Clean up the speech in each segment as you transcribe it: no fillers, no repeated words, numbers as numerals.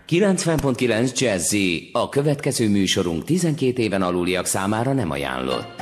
90.9 Jazzy, a következő műsorunk 12 éven aluliak számára nem ajánlott.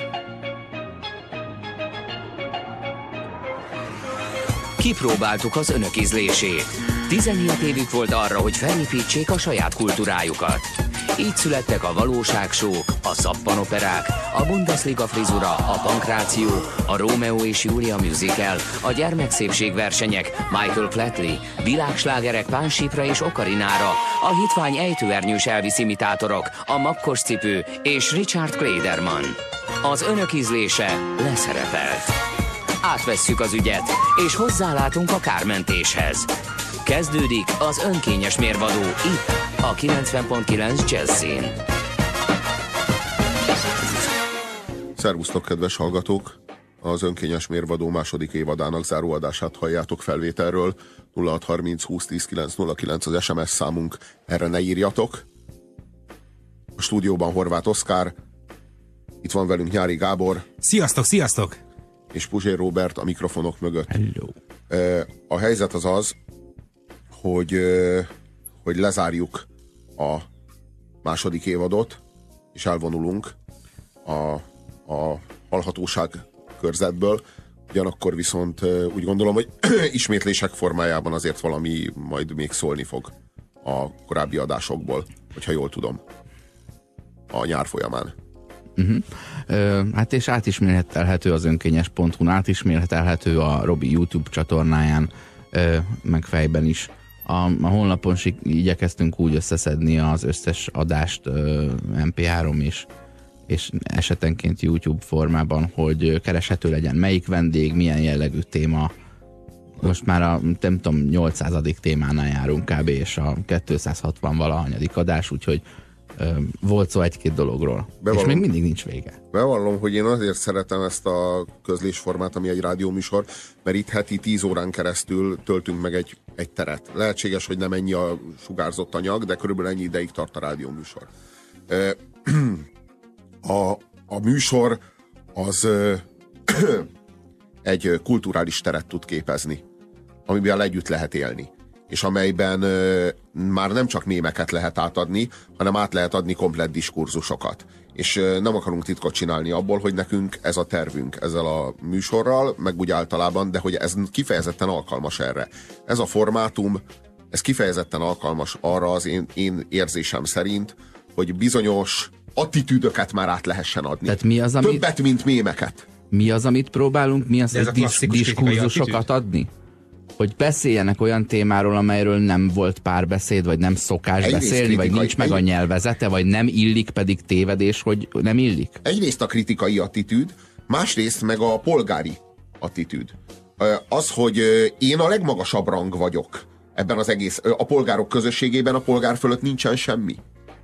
Kipróbáltuk az önök ízlését. 17 évük volt arra, hogy felépítsék a saját kultúrájukat. Így születtek a valóságsók, a szappanoperák, a Bundesliga frizura, a pankráció, a Rómeó és Júlia musical, a gyermekszépségversenyek, Michael Flatley, világslágerek Pánsípra és Okarinára, a hitvány ejtőernyős Elvis imitátorok, a makkos cipő és Richard Klederman. Az önök ízlése leszerepelt. Átvesszük az ügyet, és hozzálátunk a kármentéshez. Kezdődik az önkényes mérvadó itt, a 90.9 Jazzin. Szervusztok, kedves hallgatók! Az önkényes mérvadó második évadának záróadását halljátok felvételről. 0630 20 10 909 az SMS számunk, erre ne írjatok. A stúdióban Horváth Oszkár, itt van velünk Nyári Gábor. Sziasztok, sziasztok! És Puzsér Róbert a mikrofonok mögött. Hello. A helyzet az, hogy lezárjuk a második évadot, és elvonulunk a hallhatóság körzetből. Ugyanakkor viszont úgy gondolom, hogy ismétlések formájában azért valami majd még szólni fog a korábbi adásokból, hogyha jól tudom, a nyár folyamán. Hát és átismételhető az önkényes.hu-n, átismételhető a Robi YouTube csatornáján, meg fejben is. A honlapon igyekeztünk úgy összeszedni az összes adást MP3 és esetenként YouTube formában, hogy kereshető legyen melyik vendég, milyen jellegű téma. Most már a nem tudom, 800. témánál járunk kb. És a 260 valahanyadik adás, úgyhogy volt szó egy-két dologról. És még mindig nincs vége. Bevallom, hogy én azért szeretem ezt a közlésformát, ami egy rádióműsor, mert itt heti 10 órán keresztül töltünk meg egy teret. Lehetséges, hogy nem ennyi a sugárzott anyag, de körülbelül ennyi ideig tart a rádióműsor. A műsor az egy kulturális teret tud képezni, amiben együtt lehet élni, és amelyben már nem csak mémeket lehet átadni, hanem át lehet adni komplett diskurzusokat. És nem akarunk titkot csinálni abból, hogy nekünk ez a tervünk ezzel a műsorral, meg úgy általában, de hogy ez kifejezetten alkalmas erre. Ez a formátum, ez kifejezetten alkalmas arra az én érzésem szerint, hogy bizonyos attitűdöket már át lehessen adni. Tehát mi az, amit... Többet, mint mémeket. Mi az, amit próbálunk? Mi az, hogy diskurzusokat adni? Hogy beszéljenek olyan témáról, amelyről nem volt párbeszéd, vagy nem szokás beszélni, vagy nincs meg a nyelvezete, vagy nem illik, pedig tévedés, hogy nem illik? Egyrészt a kritikai attitűd, másrészt meg a polgári attitűd. Az, hogy én a legmagasabb rang vagyok ebben az egész, a polgárok közösségében, a polgár fölött nincsen semmi.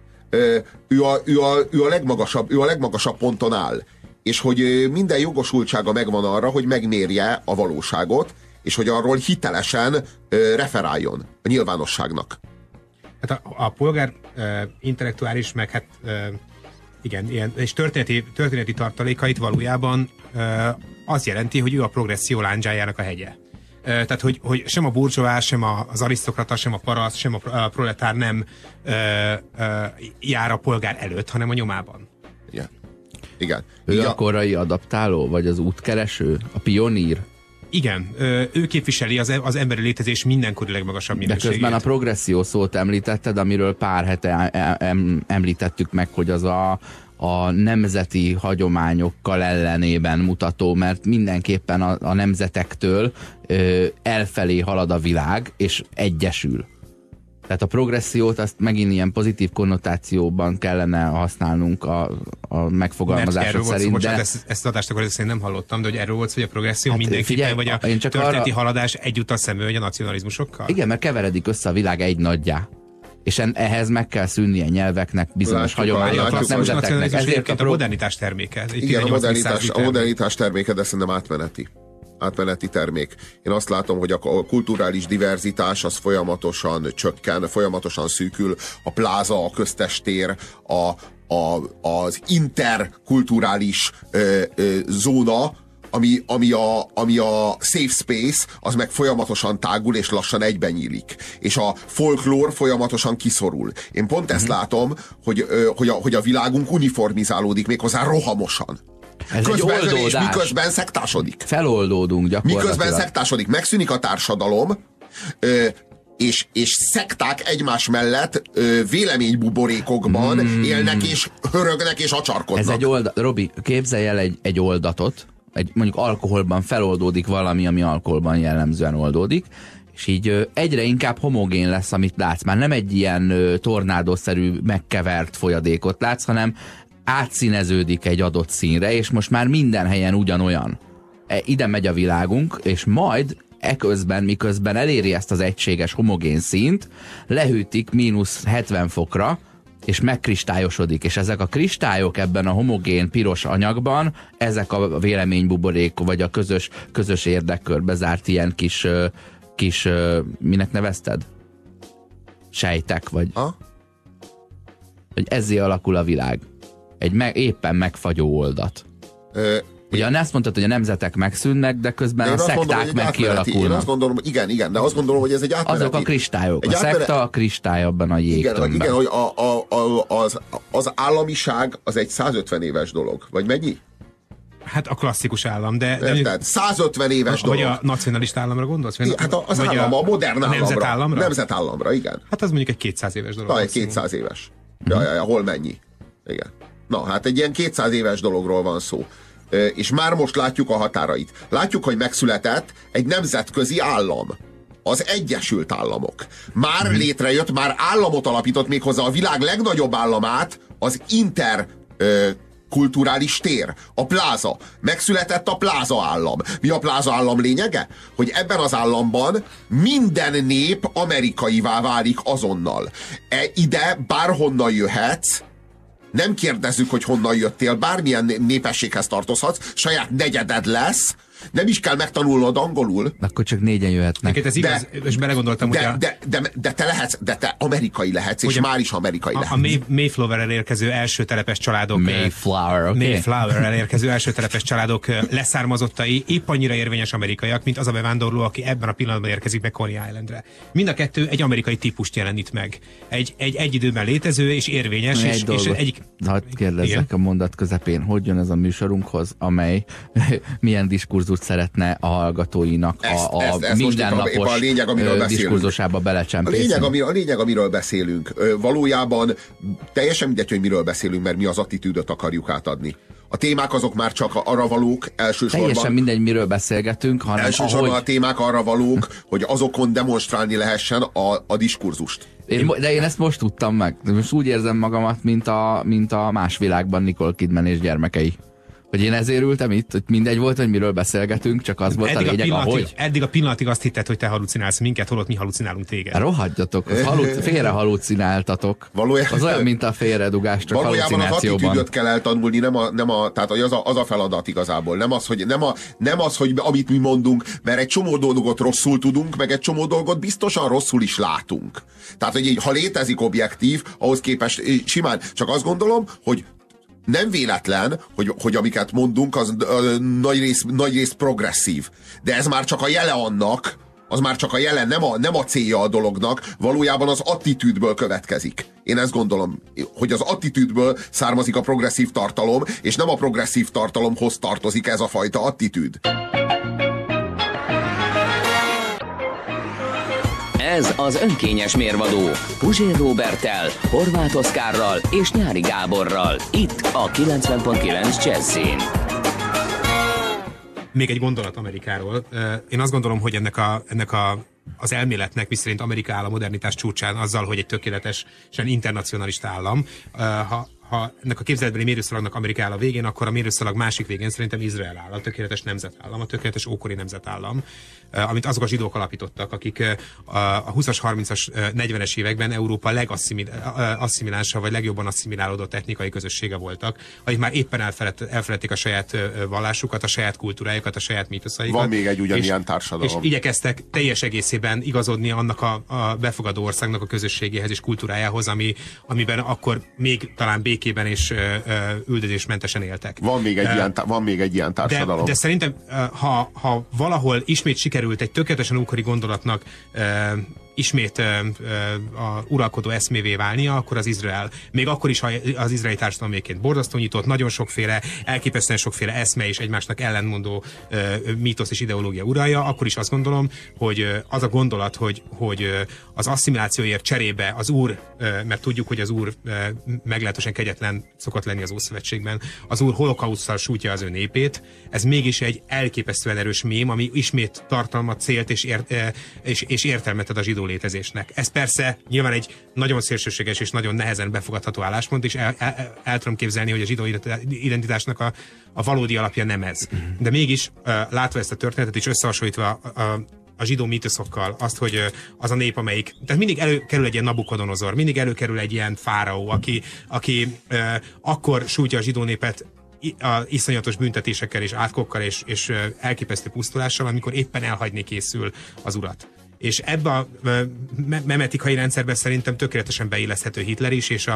Ő a legmagasabb ponton áll. És hogy minden jogosultsága megvan arra, hogy megmérje a valóságot, és hogy arról hitelesen referáljon a nyilvánosságnak. Hát a polgár intellektuális, meg hát igen, ilyen, és történeti tartalékait valójában azt jelenti, hogy ő a progresszió lándzsájának a hegye. Tehát, hogy sem a burzsóás, sem az arisztokrata, sem a paraszt, sem a proletár nem jár a polgár előtt, hanem a nyomában. Igen. Igen. Ő a korai adaptáló, vagy az útkereső, a pionír? Igen, ő képviseli az emberi létezés mindenkori legmagasabb minőségét. De közben a progresszió szót említetted, amiről pár hete említettük meg, hogy az a nemzeti hagyományokkal ellenében mutató, mert mindenképpen a nemzetektől elfelé halad a világ, és egyesül. Tehát a progressziót azt megint ilyen pozitív konnotációban kellene használnunk a megfogalmazásod szerint. Bocsánat, ezt az adást akkor nem hallottam, de hogy erről volt szó, hogy a progresszió mindenképpen, vagy a történeti haladás egyúttal szemben a nacionalizmusokkal? Igen, mert keveredik össze a világ egy nagyjá. És ehhez meg kell szűnnie nyelveknek, bizonyos hagyományoknak, nemzeteknek. Ezért a modernitás terméke. Igen, a modernitás terméke, de szerintem átmeneti termék. Én azt látom, hogy a kulturális diverzitás az folyamatosan csökken, folyamatosan szűkül. A pláza, a köztestér, az interkulturális zóna ami a safe space, az meg folyamatosan tágul, és lassan egyben nyílik. És a folklór folyamatosan kiszorul. Én pont ezt látom, hogy a világunk uniformizálódik méghozzá rohamosan. Ez közben, egy oldódás. És miközben szektásodik. Feloldódunk gyakorlatilag. Miközben szektásodik, megszűnik a társadalom, és szekták egymás mellett véleménybuborékokban élnek, és hörögnek, és acsarkodnak. Ez egy Robi, képzelj el egy oldatot, mondjuk alkoholban feloldódik valami, ami alkoholban jellemzően oldódik, és így egyre inkább homogén lesz, amit látsz. Már nem egy ilyen tornádószerű, megkevert folyadékot látsz, hanem átszíneződik egy adott színre, és most már minden helyen ugyanolyan. Ide megy a világunk, és majd eközben, miközben eléri ezt az egységes homogén színt, lehűtik -70 fokra, és megkristályosodik, és ezek a kristályok ebben a homogén piros anyagban, ezek a véleménybuborék, vagy a közös érdekkörbe zárt ilyen kis minek nevezted? Sejtek, vagy... Hogy ezzé alakul a világ. Egy éppen megfagyó oldat. Ugye azt mondtad, hogy a nemzetek megszűnnek, de közben a szekták meg kialakulnak. Én azt gondolom, igen, de azt gondolom, hogy ez egy átmeneti... Azok a kristályok. A szekta a kristály abban a jégtömbben. Igen, hogy az államiság az egy 150 éves dolog. Vagy mennyi? Hát a klasszikus állam, de... Tehát 150 éves dolog. Vagy a nacionalista államra gondolsz? Hát az állam, a modern államra. Nemzetállamra? Nemzetállamra, igen. Hát az mondjuk egy 200 éves dolog. Egy 200 éves. Hol mennyi? Igen. Na, hát egy ilyen 200 éves dologról van szó. És már most látjuk a határait. Látjuk, hogy megszületett egy nemzetközi állam. Az Egyesült Államok. Már létrejött, már államot alapított, méghozzá a világ legnagyobb államát, az interkulturális tér, a pláza. Megszületett a pláza állam. Mi a pláza állam lényege? Hogy ebben az államban minden nép amerikaivá válik azonnal. Ide bárhonnan jöhetsz, nem kérdezzük, hogy honnan jöttél, bármilyen népességhez tartozhatsz, saját negyeded lesz, nem is kell megtanulnod angolul. Akkor csak 4-en jöhetnek. Ez igaz, és belegondoltam, hogy de te lehetsz, de te amerikai lehetsz, és már is amerikai lehetsz. A Mayflower-rel érkező első telepes családok... Mayflower-rel érkező első telepes családok leszármazottai épp annyira érvényes amerikaiak, mint az a bevándorló, aki ebben a pillanatban érkezik meg Coney Islandre. Mind a kettő egy amerikai típust jelenít meg. Egy időben létező és érvényes. Hadd kérdezzek a mondat közepén, hogy jön ez a műsorunkhoz, amely milyen diskurzust szeretne a hallgatóinak a mindennapos diskurzusába belecsempészni. A lényeg, amiről beszélünk. Valójában teljesen mindegy, hogy miről beszélünk, mert mi az attitűdöt akarjuk átadni. A témák azok már csak arra valók elsősorban... Teljesen mindegy, miről beszélgetünk, hanem elsősorban a témák arra valók, hogy azokon demonstrálni lehessen a diskurzust. De én ezt most tudtam meg. Most úgy érzem magamat, mint a Más világban Nicole Kidman és gyermekei. Hogy én ezért ültem itt, hogy mindegy volt, hogy miről beszélgetünk, csak az volt a lényeg, ahogy. Eddig a pillanatig azt hitted, hogy te halucinálsz minket, holott mi halucinálunk téged. Rohadjatok, félre halucináltatok. Az olyan, mint a félredugás, csak valójában halucinációban. Az attitűdöt kell eltanulni, tehát az a feladat igazából. Nem az, hogy amit mi mondunk, mert egy csomó dolgot rosszul tudunk, meg egy csomó dolgot biztosan rosszul is látunk. Tehát, hogy ha létezik objektív, ahhoz képest simán. Csak azt gondolom, hogy nem véletlen, hogy amiket mondunk, az nagy rész progresszív. De ez már csak a jele annak, az már csak a jele, nem a célja a dolognak, valójában az attitűdből következik. Én ezt gondolom, hogy az attitűdből származik a progresszív tartalom, és nem a progresszív tartalomhoz tartozik ez a fajta attitűd. Ez az önkényes mérvadó Puzsér Róberttel, Horváth Oszkárral és Nyári Gáborral. Itt a 90.9 Jazzin. Még egy gondolat Amerikáról. Én azt gondolom, hogy ennek az elméletnek, miszerint Amerika áll a modernitás csúcsán azzal, hogy egy tökéletesen internacionalista állam, ha ennek a képzeletbeli mérőszalagnak Amerika áll a végén, akkor a mérőszalag másik végén szerintem Izrael áll, a tökéletes nemzetállam, a tökéletes ókori nemzetállam, amit azok a zsidók alapítottak, akik a 20-as, 30-as, 40-es években Európa legasszimilánsa, vagy legjobban asszimilálódott etnikai közössége voltak, akik már éppen elfeledték a saját vallásukat, a saját kultúrájukat, a saját mítoszaikat. Van még egy ugyanilyen társadalom. És igyekeztek teljes egészében igazodni annak a befogadó országnak a közösségéhez és kultúrájához, amiben akkor még talán békés békében és üldözésmentesen éltek. Van még egy ilyen társadalom. De szerintem, ha valahol ismét sikerült egy tökéletesen ókori gondolatnak ismét a uralkodó eszmévé válnia, akkor az Izrael. Még akkor is, ha az izraeli társadalom egyébként borzasztó nyitott, nagyon sokféle, elképesztően sokféle eszme és egymásnak ellentmondó mítosz és ideológia uralja, akkor is azt gondolom, hogy az a gondolat, hogy az asszimilációért cserébe az úr, mert tudjuk, hogy az úr meglehetősen kegyetlen szokott lenni az Ószövetségben, az úr holokauszttal sújtja az ő népét, ez mégis egy elképesztően erős mém, ami ismét tartalmat, célt és értelmet ad a zsidó létezésnek. Ez persze nyilván egy nagyon szélsőséges és nagyon nehezen befogadható álláspont, és el tudom képzelni, hogy a zsidó identitásnak a valódi alapja nem ez. De mégis látva ezt a történetet, és összehasonlítva a zsidó mítoszokkal, azt, hogy az a nép, amelyik... Tehát mindig előkerül egy ilyen Nabukodonozor, mindig előkerül egy ilyen fáraó, aki akkor sújtja a zsidó népet iszonyatos büntetésekkel és átkokkal és elképesztő pusztulással, amikor éppen elhagyni készül az urat. És ebbe a memetikai rendszerben szerintem tökéletesen beilleszthető Hitler is, és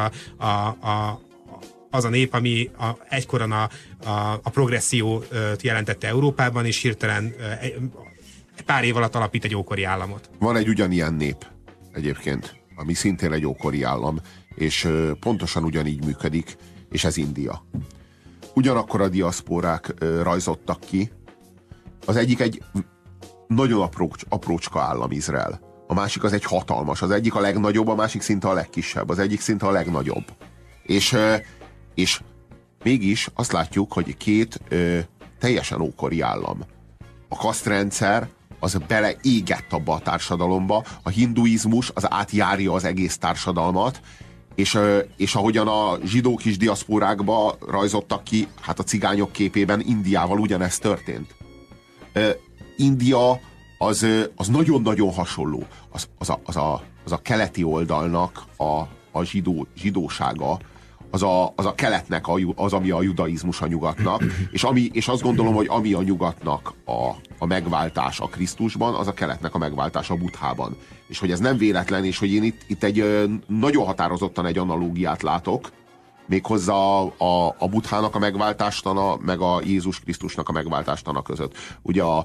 az a nép, ami egykoron a progressziót jelentette Európában, és hirtelen pár év alatt alapít egy ókori államot. Van egy ugyanilyen nép egyébként, ami szintén egy ókori állam, és pontosan ugyanígy működik, és ez India. Ugyanakkor a diaszpórák rajzottak ki. Az egyik egy nagyon aprócska állam, Izrael. A másik az egy hatalmas. Az egyik a legnagyobb, a másik szinte a legkisebb. Az egyik szinte a legnagyobb. És mégis azt látjuk, hogy két teljesen ókori állam. A kasztrendszer az beleégett abba a társadalomba, a hinduizmus az átjárja az egész társadalmat, és ahogyan a zsidók is diaszpórákba rajzottak ki, hát a cigányok képében Indiával ugyanezt történt. India az nagyon-nagyon hasonló. Az a keleti oldalnak a zsidósága, az a keletnek az, ami a judaizmus a nyugatnak, és azt gondolom, hogy ami a nyugatnak a megváltás a Krisztusban, az a keletnek a megváltás a Buddhában. És hogy ez nem véletlen, és hogy én itt egy nagyon határozottan egy analógiát látok, méghozzá a Buddhának a megváltástana, meg a Jézus Krisztusnak a megváltástana között. Ugye a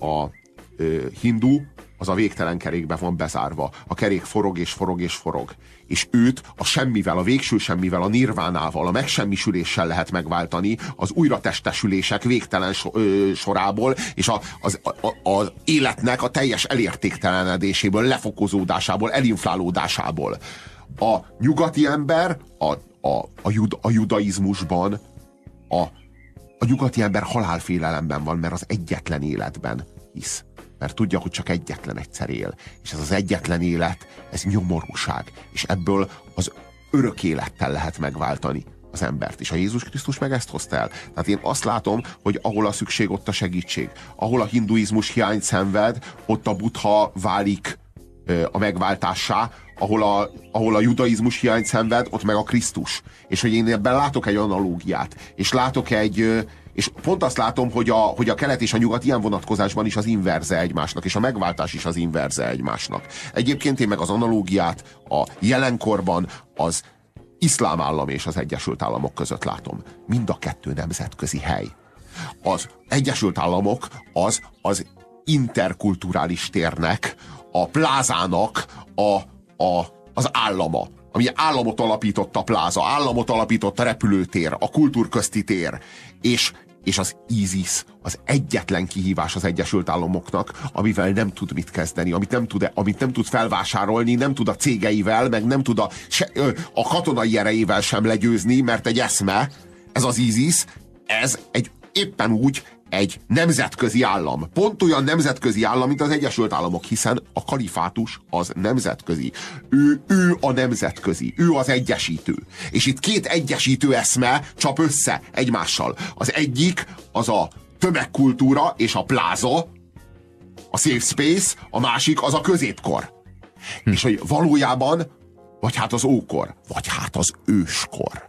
hindu az a végtelen kerékbe van bezárva. A kerék forog és forog és forog. És őt a semmivel, a végső semmivel, a nirvánával, a megsemmisüléssel lehet megváltani, az újratestesülések végtelen sorából, és az életnek a teljes elértéktelenedéséből, lefokozódásából, elinflálódásából. A nyugati ember a judaizmusban a nyugati ember halálfélelemben van, mert az egyetlen életben hisz. Mert tudja, hogy csak egyetlen egyszer él. És ez az egyetlen élet, ez nyomorúság. És ebből az örök élettel lehet megváltani az embert. És a Jézus Krisztus meg ezt hozta el. Tehát én azt látom, hogy ahol a szükség, ott a segítség. Ahol a hinduizmus hiányt szenved, ott a Buddha válik a megváltássá, ahol a judaizmus hiányt szenved, ott meg a Krisztus. És hogy én ebben látok egy analógiát. És látok és pont azt látom, hogy a kelet és a nyugat ilyen vonatkozásban is az inverze egymásnak, és a megváltás is az inverze egymásnak. Egyébként én meg az analógiát a jelenkorban az iszlám állam és az Egyesült Államok között látom. Mind a kettő nemzetközi hely. Az Egyesült Államok az interkulturális térnek, a plázának az állama. Ami államot alapított a pláza, államot alapított a repülőtér, a kultúrközti tér. És az ISIS az egyetlen kihívás az Egyesült Államoknak, amivel nem tud mit kezdeni, amit nem tud felvásárolni, nem tud a cégeivel, meg nem tud a katonai erejével sem legyőzni, mert egy eszme, ez az ISIS, ez éppen úgy egy nemzetközi állam. Pont olyan nemzetközi állam, mint az Egyesült Államok, hiszen a kalifátus az nemzetközi. Ő a nemzetközi, ő az egyesítő. És itt két egyesítő eszme csap össze egymással. Az egyik az a tömegkultúra és a pláza, a safe space, a másik az a középkor. És hogy valójában, vagy hát az ókor, vagy hát az őskor.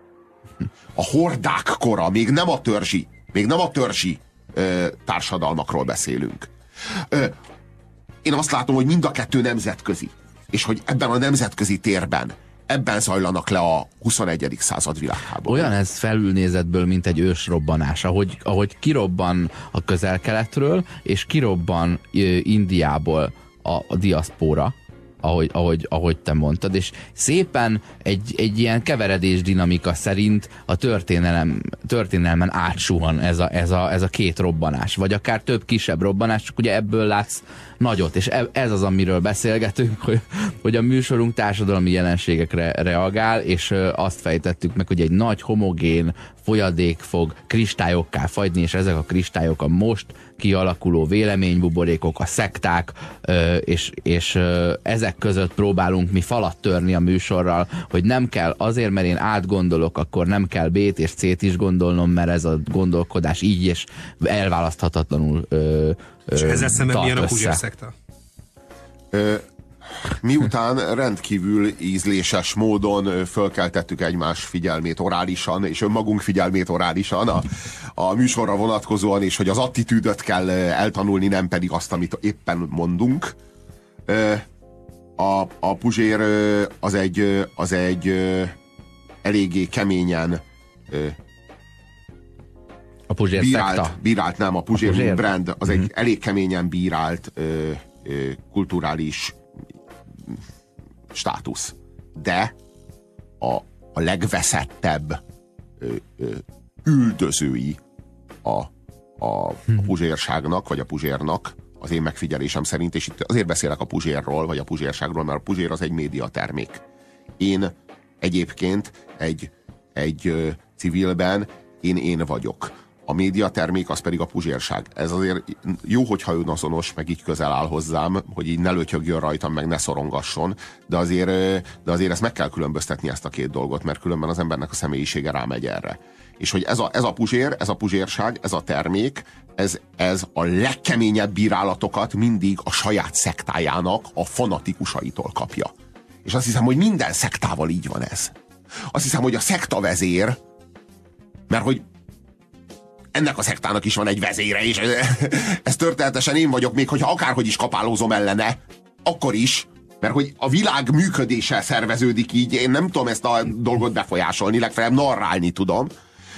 A hordák kora, még nem a törzsi társadalmakról beszélünk. Én azt látom, hogy mind a kettő nemzetközi. És hogy ebben a nemzetközi térben ebben zajlanak le a 21. század világháború. Olyan ez felülnézetből, mint egy ősrobbanás, ahogy kirobban a Közel-Keletről, és kirobban Indiából a diaszpóra, ahogy te mondtad, és szépen egy ilyen keveredés dinamika szerint a történelmen átsuhan ez a két robbanás, vagy akár több kisebb robbanás, csak ugye ebből látsz nagyot, és ez az, amiről beszélgetünk, hogy a műsorunk társadalmi jelenségekre reagál, és azt fejtettük meg, hogy egy nagy homogén folyadék fog kristályokká fagyni, és ezek a kristályok a most kialakuló véleménybuborékok, a szekták, és ezek között próbálunk mi falat törni a műsorral, hogy nem kell azért, mert én átgondolok, akkor nem kell B-t és C-t is gondolnom, mert ez a gondolkodás így és elválaszthatatlanul és ezzel szemben milyen a Puzsér szekta? Miután rendkívül ízléses módon fölkeltettük egymás figyelmét orálisan, és önmagunk figyelmét orálisan a műsorra vonatkozóan, és hogy az attitűdöt kell eltanulni, nem pedig azt, amit éppen mondunk. A Puzsér az egy eléggé keményen a Puzsér bírált, nem, a Puzsér brand az egy elég keményen bírált kulturális státusz. De a legveszettebb üldözői a puzsérságnak, vagy a Puzsérnak, az én megfigyelésem szerint, és itt azért beszélek a Puzsérról, vagy a puzsérságról, mert a Puzsér az egy médiatermék. Én egyébként egy civilben én vagyok. A médiatermék az pedig a puzsérság. Ez azért jó, hogyha önazonos, meg így közel áll hozzám, hogy így ne lötyögjön rajtam, meg ne szorongasson, de azért ezt meg kell különböztetni, ezt a két dolgot, mert különben az embernek a személyisége rámegy erre. És hogy ez a puzsér, ez a puzsérság, ez a termék, ez a legkeményebb bírálatokat mindig a saját szektájának a fanatikusaitól kapja. És azt hiszem, hogy minden szektával így van ez. Azt hiszem, hogy a szektavezér, mert hogy ennek a szektának is van egy vezére, és ez történetesen én vagyok, még hogyha akárhogy is kapálózom ellene, akkor is, mert hogy a világ működése szerveződik így, én nem tudom ezt a dolgot befolyásolni, legfeljebb narrálni tudom.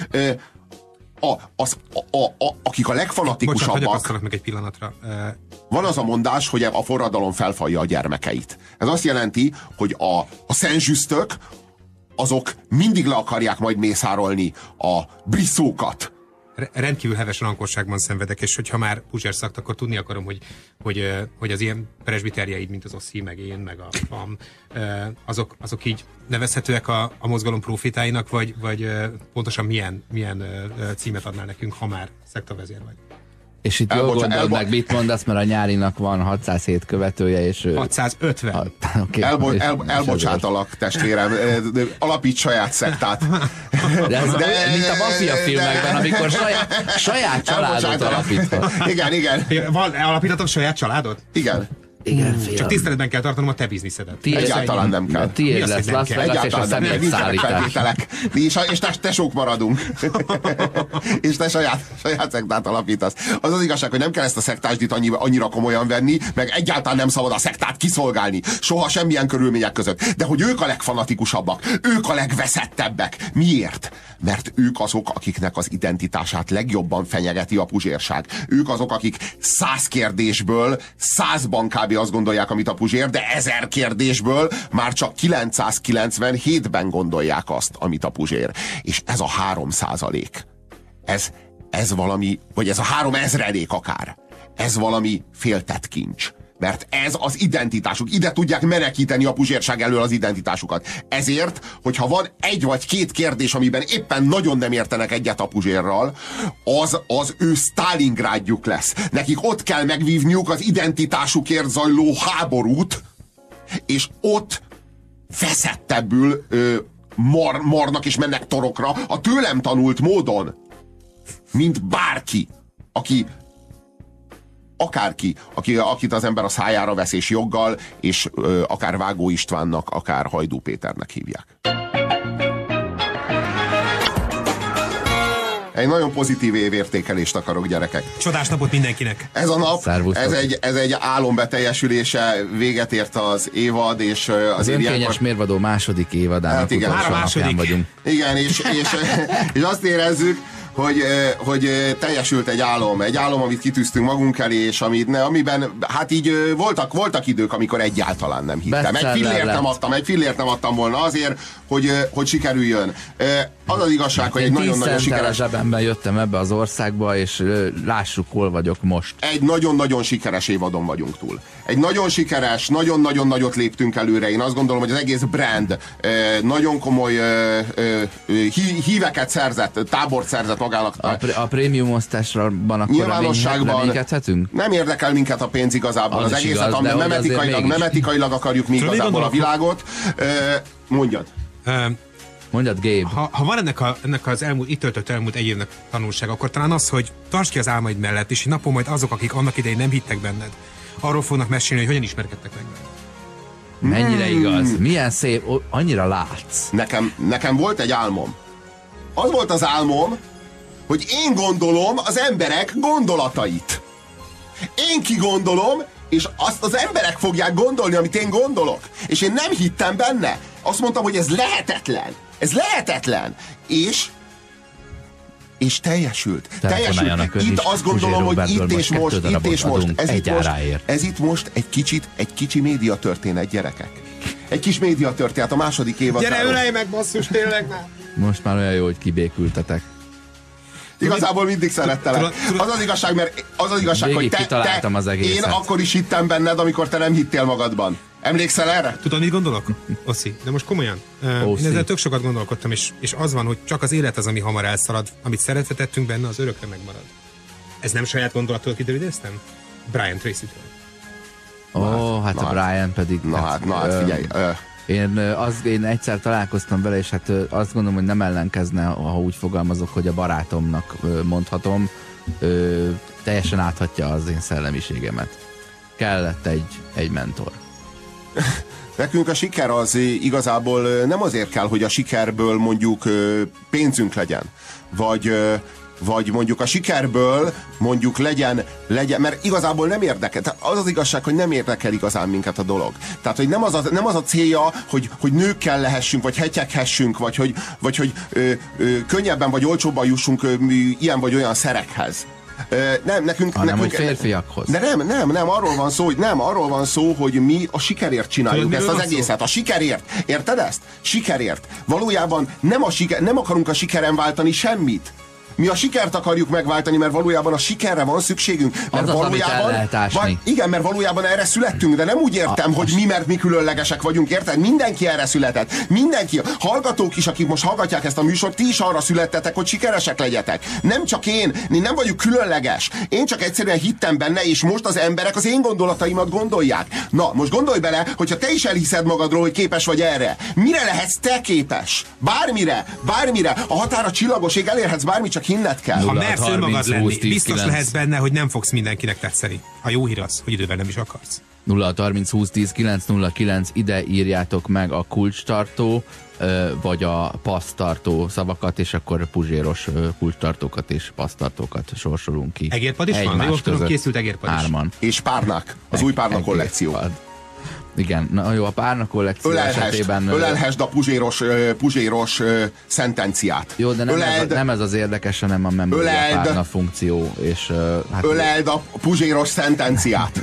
Akik a legfanatikusabbak... Bocsánat, meg egy pillanatra. Van az a mondás, hogy a forradalom felfalja a gyermekeit. Ez azt jelenti, hogy a szentzsüsztök azok mindig le akarják majd mészárolni a brisszókat. Rendkívül heves rankosságban szenvedek, és hogyha már Puzsér szakt, akkor tudni akarom, hogy az ilyen presbiterjeid, mint az Oszi, meg én, meg a FAM, azok így nevezhetőek a mozgalom profitáinak, vagy pontosan milyen címet adnál nekünk, ha már szektavezér vagy? És itt jól gondold meg, mit mondasz, mert a Nyárinak van 607 követője, és... 650. Okay. Elbocsátalak, testvérem, alapíts saját szektát. De mint a maffia filmekben, amikor saját családot alapíthat. Igen. Alapítatok saját családot? Igen. Igen, csak tiszteletben kell tartanom a te bizniszedet. Egyáltalán nem kell. Tiéd lesz Las Vegas és a személyszállítás. És tesók maradunk. És te saját szektát alapítasz. Az az igazság, hogy nem kell ezt a szektásdit annyira komolyan venni, meg egyáltalán nem szabad a szektát kiszolgálni. Soha semmilyen körülmények között. De hogy ők a legfanatikusabbak, ők a legveszettebbek. Miért? Mert ők azok, akiknek az identitását legjobban fenyegeti a puzsérság. Ők azok, akik 100 kérdésből 100-ban kb. Azt gondolják, amit a Puzsér, de 1000 kérdésből már csak 997-ben gondolják azt, amit a Puzsér. És ez a 3%, ez valami, vagy ez a 3000 akár, ez valami féltett kincs. Mert ez az identitásuk. Ide tudják menekíteni a puzsérság elől az identitásukat. Ezért, hogyha van egy vagy két kérdés, amiben éppen nagyon nem értenek egyet a Puzsérral, az ő Stalingrádjuk lesz. Nekik ott kell megvívniuk az identitásukért zajló háborút, és ott veszettebbül marnak és mennek torokra a tőlem tanult módon, mint bárki, akit az ember a szájára vesz, és joggal, és akár Vágó Istvánnak, akár Hajdú Péternek hívják. Egy nagyon pozitív évértékelést akarok, gyerekek. Csodás napot mindenkinek! Ez a nap, Szervusztok. ez egy álom beteljesülése, véget ért az évad, és Az önkényes mérvadó második évadának Hát igen. utolsó Már a napján második. vagyunk. Igen, és azt érezzük, hogy teljesült egy álom, amit kitűztünk magunk elé, és amiben hát így voltak idők, amikor egyáltalán nem hittem. Egy fillért nem adtam volna azért, hogy sikerüljön. Az az igazság, hogy egy nagyon-nagyon sikeres... zsebemben jöttem ebbe az országba, és lássuk, hol vagyok most. Egy nagyon-nagyon sikeres évadon vagyunk túl. Egy nagyon sikeres, nagyon-nagyon nagyot léptünk előre. Én azt gondolom, hogy az egész brand nagyon komoly híveket szerzett, tábort szerzett magának. A prémium osztásban akkor reménykedhetünk? Nem érdekel minket a pénz igazából. Az egészet, igaz, ami nem etikailag akarjuk mi Tudod, igazából a világot. Mondjad. Mondjad, Gabe. Ha van ennek az itt töltött elmúlt egy évnek tanulság, akkor talán az, hogy tartsd ki az álmaid mellett, és napon majd azok, akik annak idején nem hittek benned, arról fognak mesélni, hogy hogyan ismerkedtek meg benned. Mennyire igaz? Milyen szép, annyira látsz. Nekem volt egy álmom. Az volt az álmom, hogy én gondolom az emberek gondolatait. Én kigondolom, és azt az emberek fogják gondolni, amit én gondolok. És én nem hittem benne. Azt mondtam, hogy ez lehetetlen. Ez lehetetlen. És teljesült. Itt azt gondolom, hogy itt és most, ez itt most egy kicsi médiatörténet, gyerekek. Egy kis médiatörténet, a második évad. Gyere, ölelj meg, basszus, tényleg már! Most már olyan jó, hogy kibékültetek. Igazából mindig szerettelek. Az az igazság, hogy én akkor is hittem benned, amikor te nem hittél magadban. Emlékszel erre? Tudod, mit gondolok? Oszi, de most komolyan. Én ezzel tök sokat gondolkodtam, és az van, hogy csak az élet az, ami hamar elszalad. Amit szeretve tettünk benne, az örökre megmarad. Ez nem saját gondolattól idéztem? Brian Tracy-től. Hát a Brian pedig... Na hát figyelj. Én egyszer találkoztam vele, és hát azt gondolom, hogy nem ellenkezne, ha úgy fogalmazok, hogy a barátomnak mondhatom, teljesen áthatja az én szellemiségemet. Kellett egy mentor. Nekünk a siker az igazából nem azért kell, hogy a sikerből mondjuk pénzünk legyen, vagy mondjuk a sikerből mondjuk legyen, mert igazából nem érdekel. Tehát az az igazság, hogy nem érdekel igazán minket a dolog. Tehát, hogy nem az a célja, hogy nőkkel lehessünk, vagy hetyeghessünk, vagy hogy könnyebben vagy olcsóbban jussunk ilyen vagy olyan szerekhez. Nekünk, hogy férfiakhoz. De nem, arról van szó, hogy mi a sikerért csináljuk ezt az egészet. A sikerért. Érted ezt? Sikerért. Valójában nem akarunk a sikeren váltani semmit. Mi a sikert akarjuk megváltani, mert valójában a sikerre van szükségünk. Mert mert valójában erre születtünk, de nem úgy értem, hogy mert mi különlegesek vagyunk, érted? Mindenki erre született. Mindenki. Hallgatók is, akik most hallgatják ezt a műsort, ti is arra születtetek, hogy sikeresek legyetek. Nem csak én nem vagyok különleges. Én csak egyszerűen hittem benne, és most az emberek az én gondolataimat gondolják. Na, most gondolj bele, hogyha te is elhiszed magadról, hogy képes vagy erre. Mire lehetsz te képes? Bármire. A határa csillagosig, elérhetsz bármit, csak hinned kell. Ha mersz önmagad lenni, biztos lehetsz benne, hogy nem fogsz mindenkinek tetszeni. A jó hír az, hogy idővel nem is akarsz. 0-30 20 10 909, ide írjátok meg a kulcstartó vagy a passztartó szavakat, és akkor puzséros kulcstartókat és passztartókat sorsolunk ki. Egérpad is van? Jól tudom, készült egérpad is. Hárman. És párnák. Az új párna kollekció. Igen, na jó, a párna kollekció esetében... Ölelhesd a puzséros szentenciát. Jó, de nem ez az érdekes, hanem a memória párna funkció. És, öleld a puzséros szentenciát.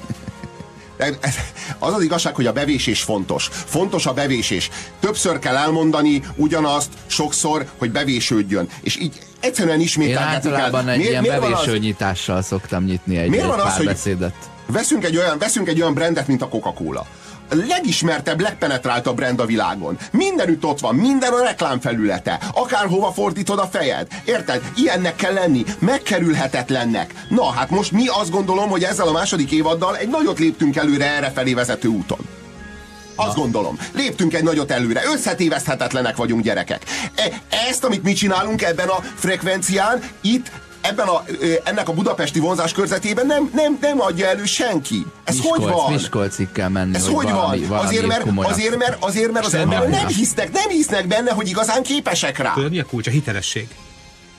Az az igazság, hogy a bevésés fontos. Fontos a bevésés. Többször kell elmondani ugyanazt sokszor, hogy bevésődjön. És így egyszerűen ismételgetni kell. Én általában egy ilyen bevésőnyitással szoktam nyitni egy párbeszédet. Veszünk egy olyan brandet, mint a Coca-Cola. A legismertebb, legpenetráltabb brand a világon. Mindenütt ott van, minden a reklámfelülete. Akárhova fordítod a fejed. Érted? Ilyennek kell lenni. Megkerülhetetlennek. Na, hát most mi azt gondolom, hogy ezzel a második évaddal egy nagyot léptünk előre errefelé vezető úton. Azt gondolom. Léptünk egy nagyot előre. Összetéveszthetetlenek vagyunk, gyerekek. Ezt, amit mi csinálunk ebben a frekvencián, itt ennek a budapesti vonzás körzetében nem adja elő senki. Ez hogy van? Miskolcig kell menni. Ez hogy van? Azért, mert az emberek nem hisznek benne, hogy igazán képesek rá. Tudod, mi a kulcs? A hitelesség. És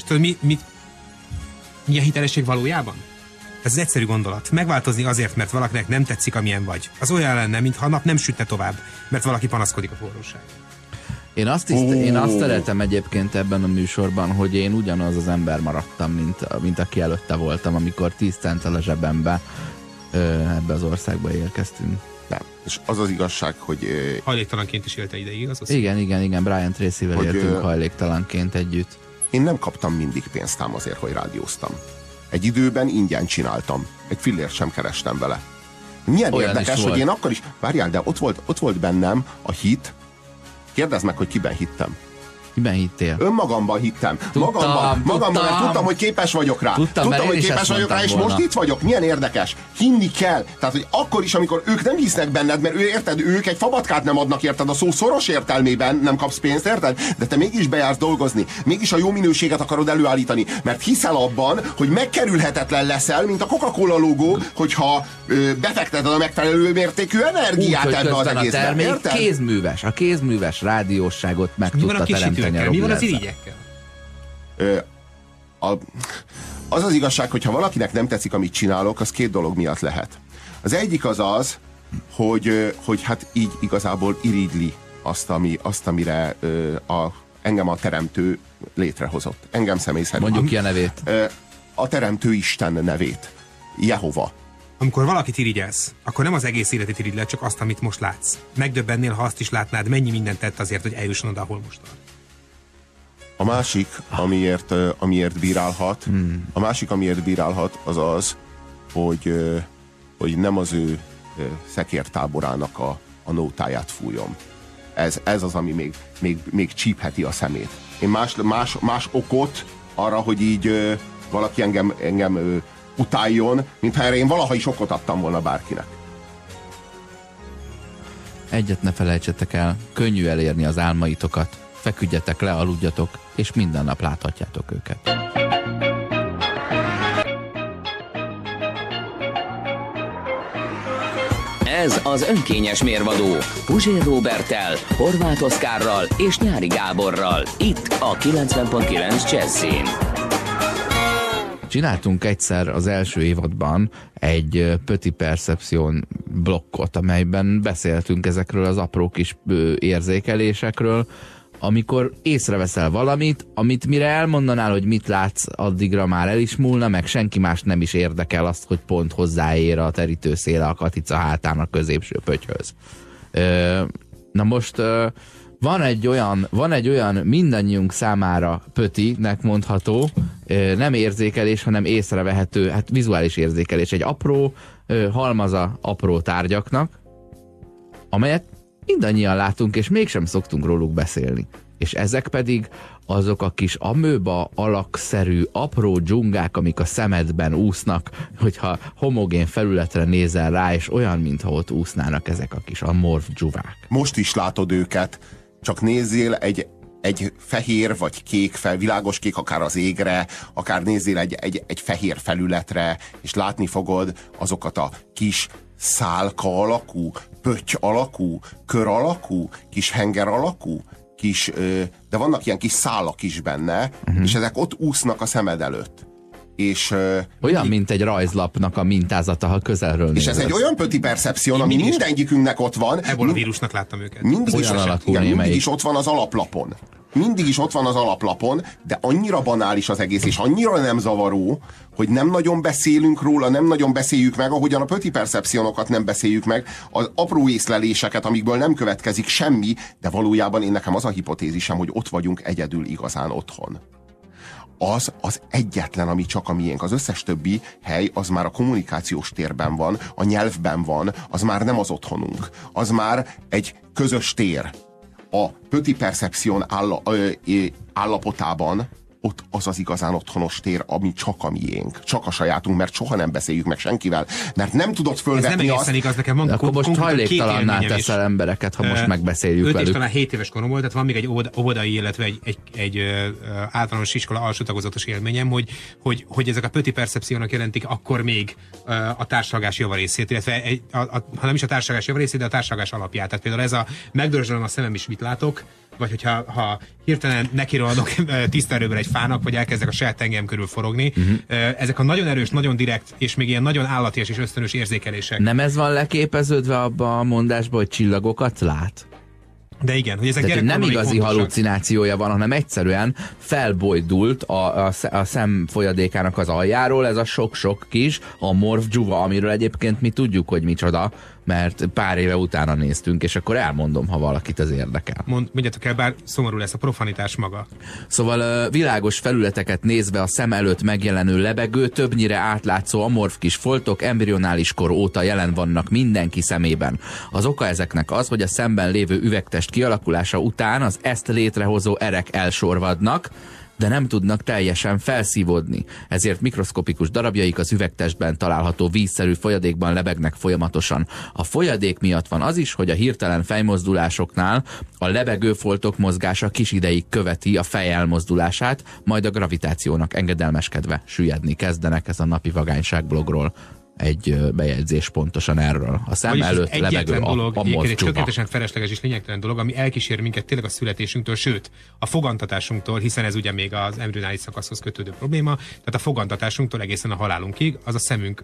Tudod, mi a hitelesség valójában? Ez az egyszerű gondolat. Megváltozni azért, mert valakinek nem tetszik, amilyen vagy. Az olyan lenne, mintha a nap nem sütne tovább, mert valaki panaszkodik a forróság. Én azt szeretem egyébként ebben a műsorban, hogy én ugyanaz az ember maradtam, mint aki előtte voltam, amikor 10 centtel a zsebembe ebbe az országba érkeztünk. Nem. És az az igazság, hogy... Hajléktalanként is élte ideig, az? Igen, Brian Tracy-vel éltünk hajléktalanként együtt. Én nem kaptam mindig pénzt ám azért, hogy rádióztam. Egy időben ingyen csináltam. Egy fillért sem kerestem vele. Milyen olyan érdekes, hogy én akkor is... Várjál, de ott volt bennem a hit. Kérdezd meg, hogy kiben hittem. Kiben hittél? Önmagamban hittem. Magamban, mert tudtam, hogy képes vagyok rá. Tudtam, hogy képes vagyok rá, és most itt vagyok. Milyen érdekes. Hinni kell. Tehát, hogy akkor is, amikor ők nem hisznek benned, mert ők egy fabatkát nem adnak, érted? A szó szoros értelmében nem kapsz pénzt, érted? De te mégis bejársz dolgozni. Mégis a jó minőséget akarod előállítani. Mert hiszel abban, hogy megkerülhetetlen leszel, mint a Coca-Cola logó, hogyha befekteted a megfelelő mértékű energiát ebbe az egészbe. Érted? A kézműves rádiósságot meg tudta teremteni. Mi van az irigyekkel? Az az igazság, hogyha valakinek nem tetszik, amit csinálok, az két dolog miatt lehet. Az egyik az, hogy hát így igazából irigyli azt, amire engem a teremtő létrehozott. Engem személy szerint. Mondjuk ki a nevét. A teremtő Isten nevét. Jehova. Amikor valakit irigyelsz, akkor nem az egész életet irigyled, csak azt, amit most látsz. Megdöbbennél, ha azt is látnád, mennyi mindent tett azért, hogy eljusson oda, ahol most van. A másik, amiért bírálhat, az az, hogy nem az ő szekértáborának a nótáját fújom. Ez az, ami még csípheti a szemét. Én más okot arra, hogy így valaki engem utáljon, mintha erre én valaha is okot adtam volna bárkinek. Egyet ne felejtsetek el, könnyű elérni az álmaitokat. Feküdjetek le, aludjatok, és minden nap láthatjátok őket. Ez az önkényes mérvadó Puzsér Róberttel, Horváth Oszkárral és Nyári Gáborral. Itt a 90.9 Jazzin. Csináltunk egyszer az első évadban egy Petit Perception blokkot, amelyben beszéltünk ezekről az apró kis érzékelésekről, amikor észreveszel valamit, amit mire elmondanál, hogy mit látsz, addigra már el is múlna, meg senki más nem is érdekel azt, hogy pont hozzáér a terítőszéle a katica hátán a középső pöttyhöz. Na most van egy olyan mindannyiunk számára pötinek mondható, nem érzékelés, hanem észrevehető, hát vizuális érzékelés, egy apró halmaza apró tárgyaknak, amelyet mindannyian látunk, és mégsem szoktunk róluk beszélni. És ezek pedig azok a kis amöba alakszerű apró dzsungák, amik a szemedben úsznak, hogyha homogén felületre nézel rá, és olyan, mintha ott úsznának ezek a kis amorf dzsuvák. Most is látod őket, csak nézzél egy fehér vagy kék világos kék, akár az égre, akár nézzél egy fehér felületre, és látni fogod azokat a kis szálka alakú, pötty alakú, kör alakú, kis henger alakú, de vannak ilyen kis szálak is benne, és ezek ott úsznak a szemed előtt. És, olyan, mint egy rajzlapnak a mintázata, ha közelről nézed. És ez egy olyan Petit Perception, ami mindegyikünknek ott van. Ebből a vírusnak láttam őket. Mindig is ott van az alaplapon. Mindig is ott van az alaplapon, de annyira banális az egész, és annyira nem zavaró, hogy nem nagyon beszélünk róla, nem nagyon beszéljük meg, ahogyan a Petit Perceptionokat nem beszéljük meg, az apró észleléseket, amikből nem következik semmi, de valójában nekem az a hipotézisem, hogy ott vagyunk egyedül igazán otthon. Az egyetlen, ami csak a miénk. Az összes többi hely, az már a kommunikációs térben van, a nyelvben van, az már nem az otthonunk. Az már egy közös tér. A Petit Perception állapotában ott az az igazán otthonos tér, ami csak a miénk. Csak a sajátunk, mert soha nem beszéljük meg senkivel. Mert nem tudod fölvetni azt... Ez nem egészen igaz, nekem van akkor most hajléktalanná teszel embereket, ha most megbeszéljük velük. 5 és talán 7 éves korom volt, tehát van még egy óvodai, illetve egy általános iskola alsó tagozatos élményem, hogy ezek a Petit Perceptionok jelentik akkor még a társalgás javarészét, illetve ha nem is a társalgás javarészét, de a társalgás alapját. Tehát például ez a megdörzsölöm a szemem is, mit látok, vagy hogyha hirtelen nekirohanok tisztaerőből egy fának, vagy elkezdek a saját tengelyem körül forogni. Ezek a nagyon erős, nagyon direkt, és még ilyen nagyon állatias és ösztönös érzékelések. Nem ez van leképeződve abba a mondásba, hogy csillagokat lát? De igen, hogy ezek tehát, hogy nem igazi fontosak. halucinációja van, hanem egyszerűen felbojdult a szem folyadékának az aljáról ez a sok-sok kis amorf dzsuva, amiről egyébként mi tudjuk, hogy micsoda, mert pár éve utána néztünk, és akkor elmondom, ha valakit ez érdekel. Mondjatok el, bár szomorú lesz a profanitás maga. Szóval világos felületeket nézve a szem előtt megjelenő lebegő, többnyire átlátszó amorf kis foltok embrionális kor óta jelen vannak mindenki szemében. Az oka ezeknek az, hogy a szemben lévő üvegtest kialakulása után az ezt létrehozó erek elsorvadnak, de nem tudnak teljesen felszívódni. Ezért mikroszkopikus darabjaik az üvegtestben található vízszerű folyadékban lebegnek folyamatosan. A folyadék miatt van az is, hogy a hirtelen fejmozdulásoknál a lebegő foltok mozgása kis ideig követi a fej elmozdulását, majd a gravitációnak engedelmeskedve süllyedni kezdenek. Ez a Napi Vagányság blogról egy bejegyzés pontosan erről. A szem előtt lebegő dolog, a egy tökéletesen felesleges és lényegtelen dolog, ami elkísér minket tényleg a születésünktől, sőt, a fogantatásunktól, hiszen ez ugye még az embrionális szakaszhoz kötődő probléma, tehát a fogantatásunktól egészen a halálunkig, az a szemünk,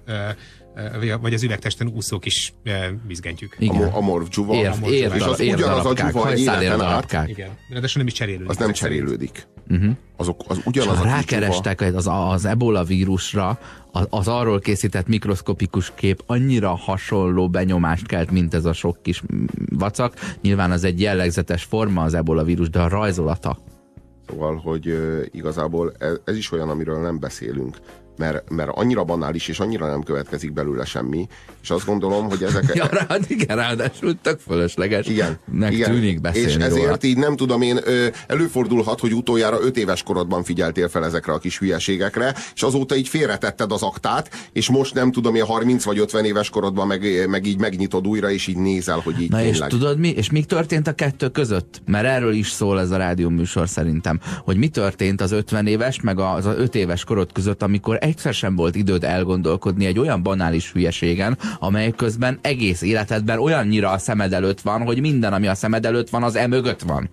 vagy az üvegtesten úszó kis vízgentyük. Amorf dzsuva. És az ugyanaz a dzsuva egy életen át. Igen, de nem is cserélődik. Az nem cserélődik. Az ugyanaz a rákerestek az ebola vírusra, az arról készített mikroszkopikus kép annyira hasonló benyomást kelt, mint ez a sok kis vacak. Nyilván az egy jellegzetes forma az ebola vírus, de a rajzolata. Szóval, hogy igazából ez is olyan, amiről nem beszélünk. Mert annyira banális, és annyira nem következik belőle semmi, és azt gondolom, hogy ezek... Ja, ráadásul tök fölösleges. Igen. Tűnik beszélni és ezért róla. így nem tudom én, előfordulhat, hogy utoljára 5 éves korodban figyeltél fel ezekre a kis hülyeségekre, és azóta így félretetted az aktát, és most nem tudom én 30 vagy 50 éves korodban meg így megnyitod újra, és így nézel, hogy így na tényleg. És tudod mi? És mi történt a kettő között? Mert erről is szól ez a rádióműsor szerintem. Hogy mi történt az 50 éves, meg az 5 éves korod között, amikor egyszer sem volt időd elgondolkodni egy olyan banális hülyeségen, amely közben egész életedben olyannyira a szemed előtt van, hogy minden, ami a szemed előtt van, az mögött van.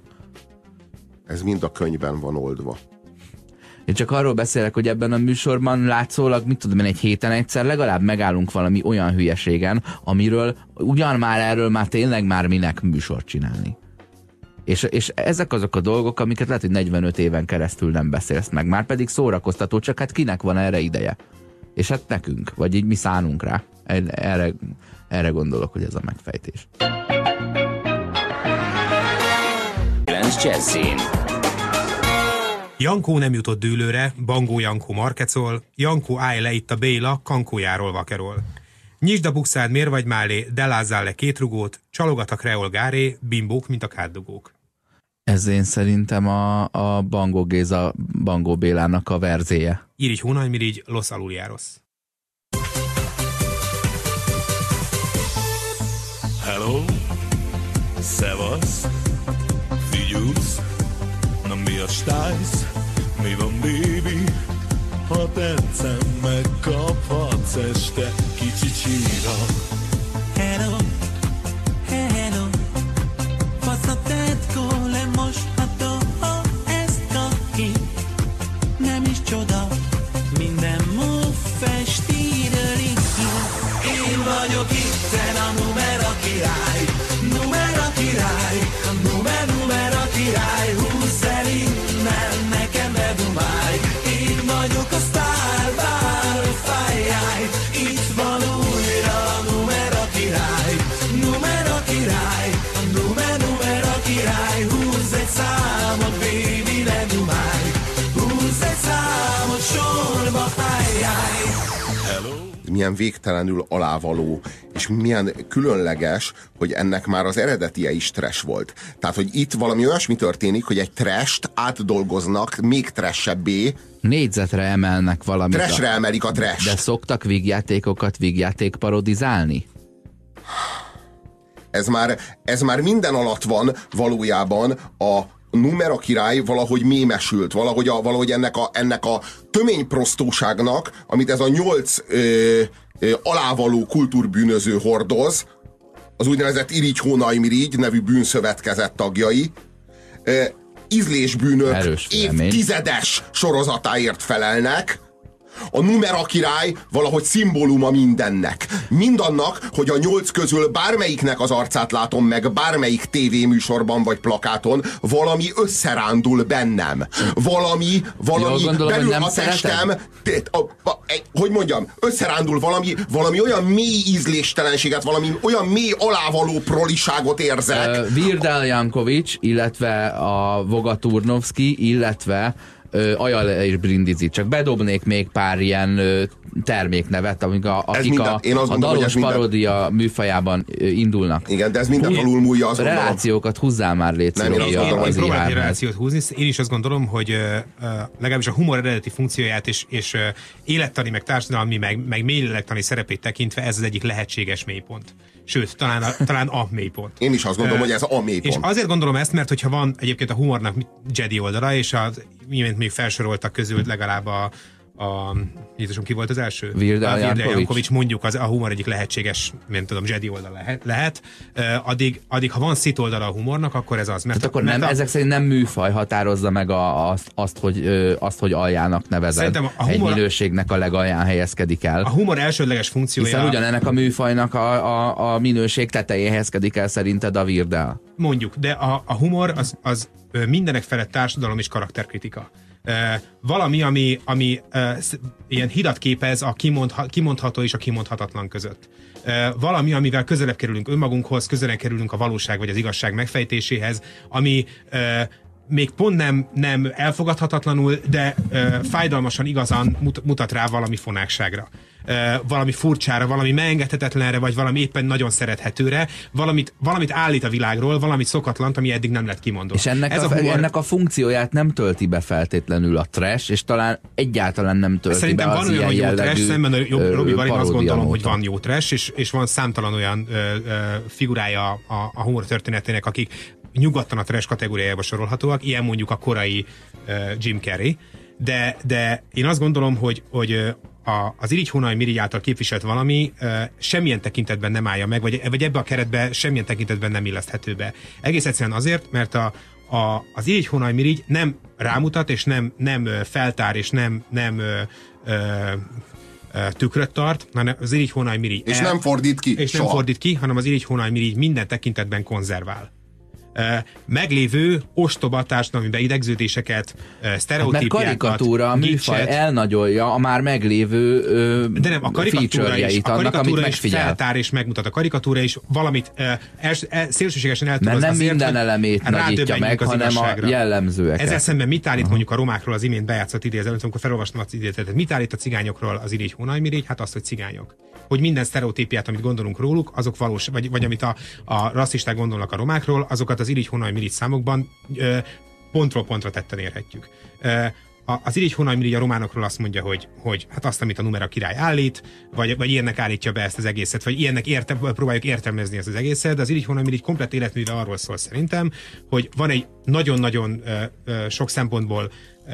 Ez mind a könyvben van oldva. Én csak arról beszélek, hogy ebben a műsorban látszólag, mit tudom én, egy héten egyszer legalább megállunk valami olyan hülyeségen, amiről ugyan már erről már tényleg már minek műsort csinálni. És ezek azok a dolgok, amiket lehet, hogy 45 éven keresztül nem beszélsz meg. Már pedig szórakoztató, csak hát kinek van erre ideje? És hát nekünk, vagy így mi szánunk rá. Erre gondolok, hogy ez a megfejtés. Jankó nem jutott dűlőre, Bangó Jankó markecol, Jankó állj le itt a Béla, Kankójáról vakerol. Nyisd a bukszád, miért vagy málé, delázzál le 2 rugót, csalogat a kreol gáré, bimbók, mint a kátdugók. Ez én szerintem a Bangó Géza, Bangó Bélának a verzéje. Irigy hónaj, mirigy, Los Aluliáros. Hello, szevasz, figyelsz, na mi a stájsz, mi van baby, ha tetszem, megkaphatsz este kicsi csíra. Hello, hello, fasz a tetkó, lemosható, ezt aki, nem is csoda, minden move festírelik ki. Én vagyok itten a numera király, numera király, a numera király, húzz el innen, nekem ne dumálj. Én vagyok a sztár, bár fájjáj, itt van újra a numera király, numera király, a numera király, húzz egy számot, baby, ne dumálj, húzz egy számot, sorba fájjáj. Milyen végtelenül alávaló, és milyen különleges, hogy ennek már az eredetie is trash volt. Tehát, hogy itt valami olyasmi történik, hogy egy trasht átdolgoznak még trashebbé. Négyzetre emelnek valamit. Trashre emelik a trash. De szoktak vígjátékokat vígjáték-parodizálni? Ez már minden alatt van valójában a numera király valahogy mémesült, valahogy ennek a töményprostóságnak, amit ez a 8 alávaló kultúrbűnöző hordoz, az úgynevezett Irigy Hónaj Mirigy nevű bűnszövetkezet tagjai, ízlésbűnök évtizedes sorozatáért felelnek. A Numera király valahogy szimbóluma mindennek. Mindannak, hogy a 8 közül bármelyiknek az arcát látom meg, bármelyik tévéműsorban vagy plakáton, valami összerándul bennem. Valami gondolom, belül a testem, hogy mondjam, összerándul valami olyan mély ízléstelenséget, valami olyan mély alávaló proliságot érzek. Virdal Jankovics, illetve a Voga Turnovszki, illetve Ajala és Brindisi. Csak bedobnék még pár ilyen terméknevet, akik a dalos paródia műfajában indulnak. Igen, de ez minden alul múlja, azt gondolom. Relációkat húzzál már, légy Én próbálok egy relációt húzni. Én is azt gondolom, hogy legalábbis a humor eredeti funkcióját és élettani, meg társadalmi, meg mélylélektani szerepét tekintve ez az egyik lehetséges mélypont. Sőt, talán a mélypont. Én is azt gondolom, hogy ez a mélypont. És azért gondolom ezt, mert hogyha van egyébként a humornak Jedi oldala, és imént még felsoroltak közül legalább Jézusom, ki volt az első? Virdal Jankovics. Mondjuk a humor egyik lehetséges, nem tudom, Jedi oldala lehet. Addig, ha van szit oldala a humornak, akkor ez az. Tehát akkor ezek szerint nem műfaj határozza meg azt, hogy aljának nevezed. Egy minőségnek a legalján helyezkedik el. A humor elsődleges funkciója... Hiszen ugyanennek a műfajnak a minőség tetején helyezkedik el szerinted a Virdal. Mondjuk, de a humor az mindenek felett társadalom és karakterkritika. Valami, ami ilyen hidat képez a kimondható és a kimondhatatlan között. Valami, amivel közelebb kerülünk önmagunkhoz, közelebb kerülünk a valóság vagy az igazság megfejtéséhez, ami még pont nem elfogadhatatlanul, de fájdalmasan igazan mutat rá valami fonákságra. Valami furcsára, valami megengedhetetlenre, vagy valami éppen nagyon szerethetőre, valamit állít a világról, valamit szokatlant, ami eddig nem lett kimondva. És ennek a funkcióját nem tölti be feltétlenül a trash, és talán egyáltalán nem tölti szerintem be az ilyen jellegű trash, szemben a Robival én azt gondolom, móta. hogy van jó trash, és van számtalan olyan figurája a humor történetének, akik nyugodtan a trash kategóriájába sorolhatóak, ilyen mondjuk a korai Jim Carrey, de én azt gondolom, hogy az Irigy Hónai Mirigy által képviselt valami semmilyen tekintetben nem állja meg, vagy ebbe a keretbe semmilyen tekintetben nem illeszthető be. Egész egyszerűen azért, mert az Irigy Hónai Mirigy nem rámutat, és nem feltár, és nem tükröt tart, hanem az Irigy Hónai Mirigy és nem fordít ki. És nem fordít ki, hanem az Irigy Hónai Mirigy minden tekintetben konzervál. Meglévő ostoba társadalmi beidegződéseket, sztereotípiákat, mert karikatúra, a műfaj elnagyolja a már meglévő de nem, a karikatúra is feltár és megmutat. A karikatúra is valamit szélsőségesen eltúloz nem azért, minden elemét nagyítja meg, hanem a jellemzőeket. Ezzel szemben mit állít mondjuk a romákról az imént bejátszott idézet, amikor felolvastam az idézetet, mit állít a cigányokról az Irigy Hónai Mirigy? Hát azt, hogy cigányok. Hogy minden sztereotípiát, amit gondolunk róluk, azok valós, vagy amit a rasszisták gondolnak a romákról, azokat az Irigy Hónai Mirigy számokban pontról pontra tetten érhetjük. Az Irigy Hónai Mirigy a románokról azt mondja, hogy hát azt, amit a Numera király állít, vagy ilyennek állítja be ezt az egészet, vagy ilyennek próbáljuk értelmezni ezt az egészet, de az Irigy Hónai Mirigy komplett életműve arról szól szerintem, hogy van egy nagyon-nagyon sok szempontból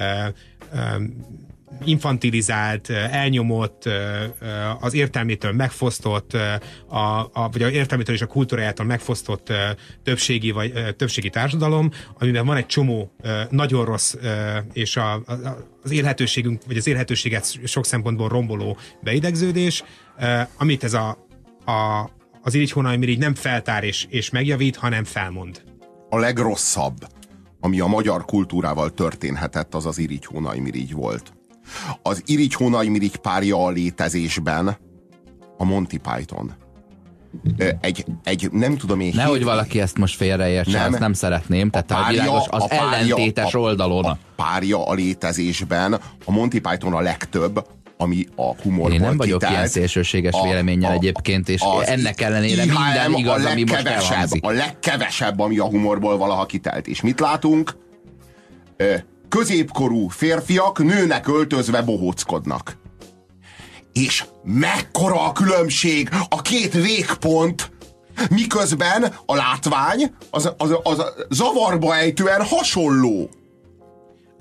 infantilizált, elnyomott, az értelmétől megfosztott, vagy az értelmétől és a kultúrájától megfosztott többségi társadalom, amiben van egy csomó nagyon rossz, és az élhetőségünk, vagy az élhetőséget sok szempontból romboló beidegződés, amit az Irigy Hónai Mirigy nem feltár és megjavít, hanem felmond. A legrosszabb, ami a magyar kultúrával történhetett, az Irigy Hónai Mirigy volt. Az Irigy Hónai Mirigy párja a létezésben a Monty Python. Egy nem tudom én... Nehogy valaki ezt most félreértse, ezt nem szeretném, tehát a világos, az ellentétes oldalon. A párja a létezésben a Monty Python a legtöbb, ami a humorból én nem vagyok kitelt, ilyen szélsőséges véleménnyel egyébként, és ennek ellenére minden igaz, ami most elhangzik. A legkevesebb, ami a humorból valaha kitelt. És mit látunk? Középkorú férfiak nőnek öltözve bohóckodnak. És mekkora a különbség, a két végpont, miközben a látvány az zavarba ejtően hasonló.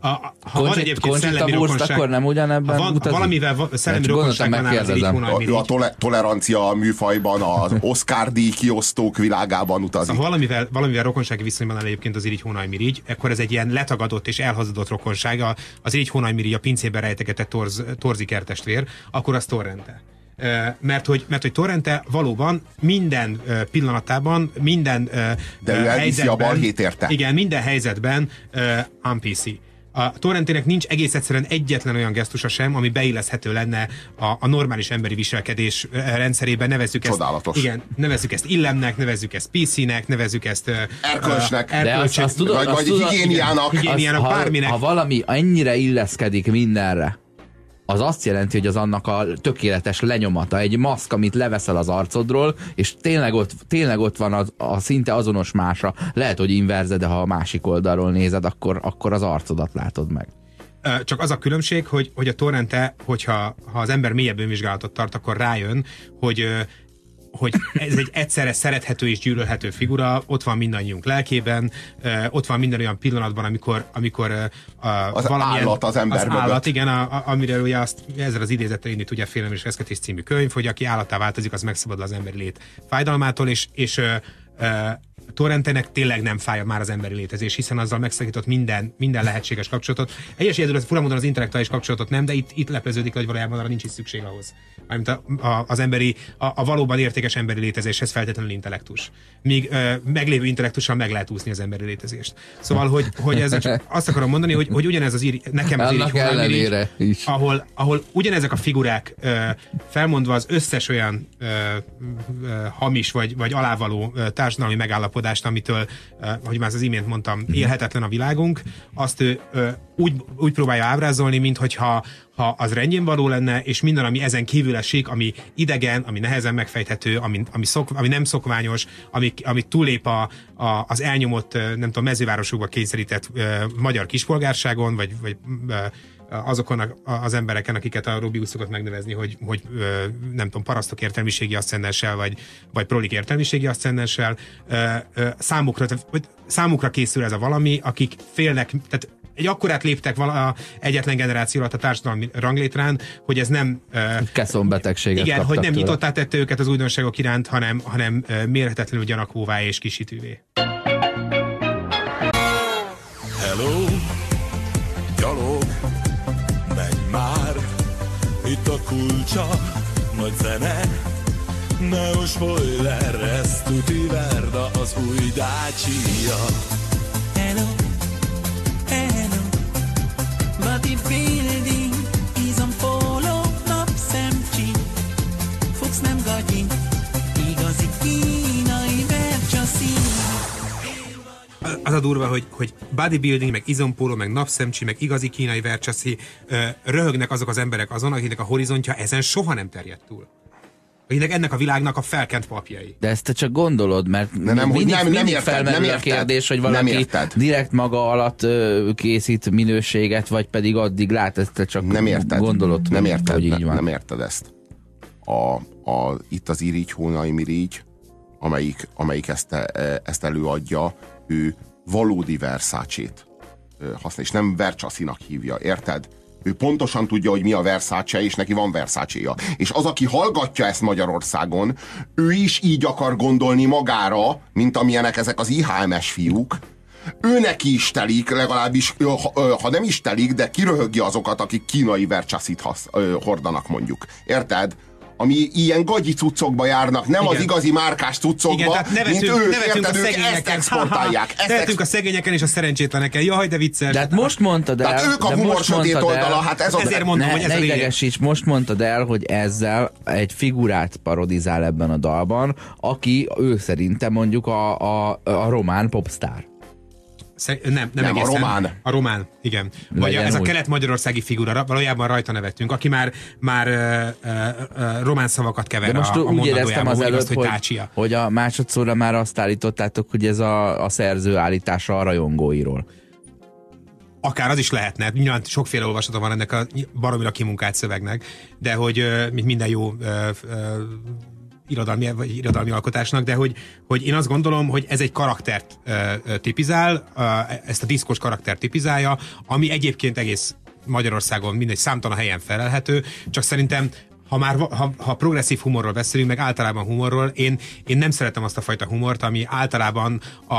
Ha van egyébként szellemi rokonság, akkor nem ugyanebben utazik? Valamivel szellemi rokonság van az Irigy Hónaj Ő a tolerancia műfajban, az Oscar-díj kiosztók világában utazik. Valamivel rokonsági viszonyban áll egyébként az Irigy Hónaj Mirigy, akkor ez egy ilyen letagadott és elhazudott rokonság. Az Irigy Hónaj Mirigy a pincében rejtegetett torzikertestvér, akkor az Torrente. Mert hogy Torrente valóban minden pillanatában, minden de ő elviszi a balhét érte. Igen, minden helyzetben un-PC. A Torrentének nincs egész egyszerűen egyetlen olyan gesztusa sem, ami beilleszthető lenne a normális emberi viselkedés rendszerében. Nevezzük ezt, igen, nevezzük ezt illemnek, nevezzük ezt PC-nek, nevezzük ezt erkölcsnek, vagy higiéniának, bárminek. Ha valami ennyire illeszkedik mindenre, az azt jelenti, hogy az annak a tökéletes lenyomata, egy maszk, amit leveszel az arcodról, és tényleg ott van a szinte azonos mása. Lehet, hogy inverze, de ha a másik oldalról nézed, akkor az arcodat látod meg. Csak az a különbség, hogy a Torrente, ha az ember mélyebb önvizsgálatot tart, akkor rájön, hogy ez egy egyszerre szerethető és gyűlölhető figura, ott van mindannyiunk lelkében, ott van minden olyan pillanatban, amikor az állat az ember mögött. Állat, igen, amiről ugye ezzel az idézettel indít ugye a Félelem és Reszketés című könyv, hogy aki állattá változik, az megszabadul az emberi lét fájdalmától, és Torrentenek tényleg nem fáj már az emberi létezés, hiszen azzal megszakított minden lehetséges kapcsolatot. Egyes egyedül fura módon az intellektuális kapcsolatot nem, de itt lepleződik, hogy valójában arra nincs is szükség ahhoz. Mármint az emberi, a valóban értékes emberi létezéshez feltétlenül intellektus. Míg meglévő intellektussal meg lehet úszni az emberi létezést. Szóval, hogy ezzel csak azt akarom mondani, hogy ugyanez nekem az Irigy Hónaj Mirigy, ahol ugyanezek a figurák felmondva az összes olyan hamis vagy alávaló társadalmi megállapodást, amitől, hogy már az imént mondtam, élhetetlen a világunk, azt ő úgy próbálja ábrázolni, minthogyha az rendjén való lenne, és minden, ami ezen kívül esik, ami idegen, ami nehezen megfejthető, ami nem szokványos, ami túlép az elnyomott, nem tudom, mezővárosokba kényszerített magyar kispolgárságon, vagy azokon az embereken, akiket a Robi úgy szokott megnevezni, hogy nem tudom, parasztok értelmiségi aszcendenssel, vagy prolik értelmiségi aszcendenssel, számukra készül ez a valami, akik félnek, tehát egy akkorát léptek egyetlen generáció alatt a társadalmi ranglétrán, hogy ez nem... Keszonbetegséget igen, hogy nem tőle. nyitottá tette őket az újdonságok iránt, hanem mérhetetlenül gyanakvóvá és kisítővé. Hello, gyalog, menj már, itt a kulcsa, nagy zene, neon spoiler, ez tuti Verda, az új Dacia. Hello, hello, bodybuilding, izompóló, napszemcsi, fogsz nem gagyi, igazi kínai vercsaszi. Az a durva, hogy bodybuilding, meg izompóló, meg napszemcsi, meg igazi kínai vercsaszi, röhögnek azok az emberek azon, akiknek a horizontja ezen soha nem terjed túl. Akiknek ennek a világnak a felkent papjai. De ezt te csak gondolod, mert mindig felmerül a kérdés, hogy valaki direkt maga alatt készít minőséget, vagy pedig addig lát, ezt te csak gondolod. Nem érted, hogy így van. nem érted ezt. Itt az Irigy Hónaj Mirigy, amelyik ezt előadja, ő valódi Versace-t használ, és nem Versace-nak hívja, érted? Ő pontosan tudja, hogy mi a Versace, és neki van Versace-ja. És az, aki hallgatja ezt Magyarországon, ő is így akar gondolni magára, mint amilyenek ezek az IHMS fiúk. Ő neki is telik, legalábbis, ha nem is telik, de kiröhögje azokat, akik kínai Versace-t hordanak, mondjuk. Érted? Ami ilyen gagyi cuccokba járnak, nem igen. Az igazi márkás cuccokba, mint ők, érted, ők ezt exportálják. Nevetünk a szegényeken és a szerencsétleneken. Jaj, de vicces. De hát most mondtad el... Tehát ők a humor sötét oldala, hát ez az... Ezért mondom, hogy ez a idegesíts, most mondtad el, hogy ezzel egy figurát parodizál ebben a dalban, aki ő szerinte mondjuk a román popstar. Nem egészen. A román, igen. Vagy ez a kelet-magyarországi figura, valójában rajta nevettünk, aki már román szavakat kever a mondandójában. De most úgy éreztem az előtt, hogy a másodszorra már azt állítottátok, hogy ez a szerző állítása a rajongóiról. Akár az is lehetne. Nyilván sokféle olvasata van ennek a baromira kimunkált szövegnek, de hogy mint minden jó irodalmi alkotásnak, de hogy én azt gondolom, hogy ez egy karaktert tipizál, ezt a diszkos karaktert tipizálja, ami egyébként egész Magyarországon mindegy számtalan helyen felelhető, csak szerintem ha progresszív humorról beszélünk, meg általában humorról, én nem szeretem azt a fajta humort, ami általában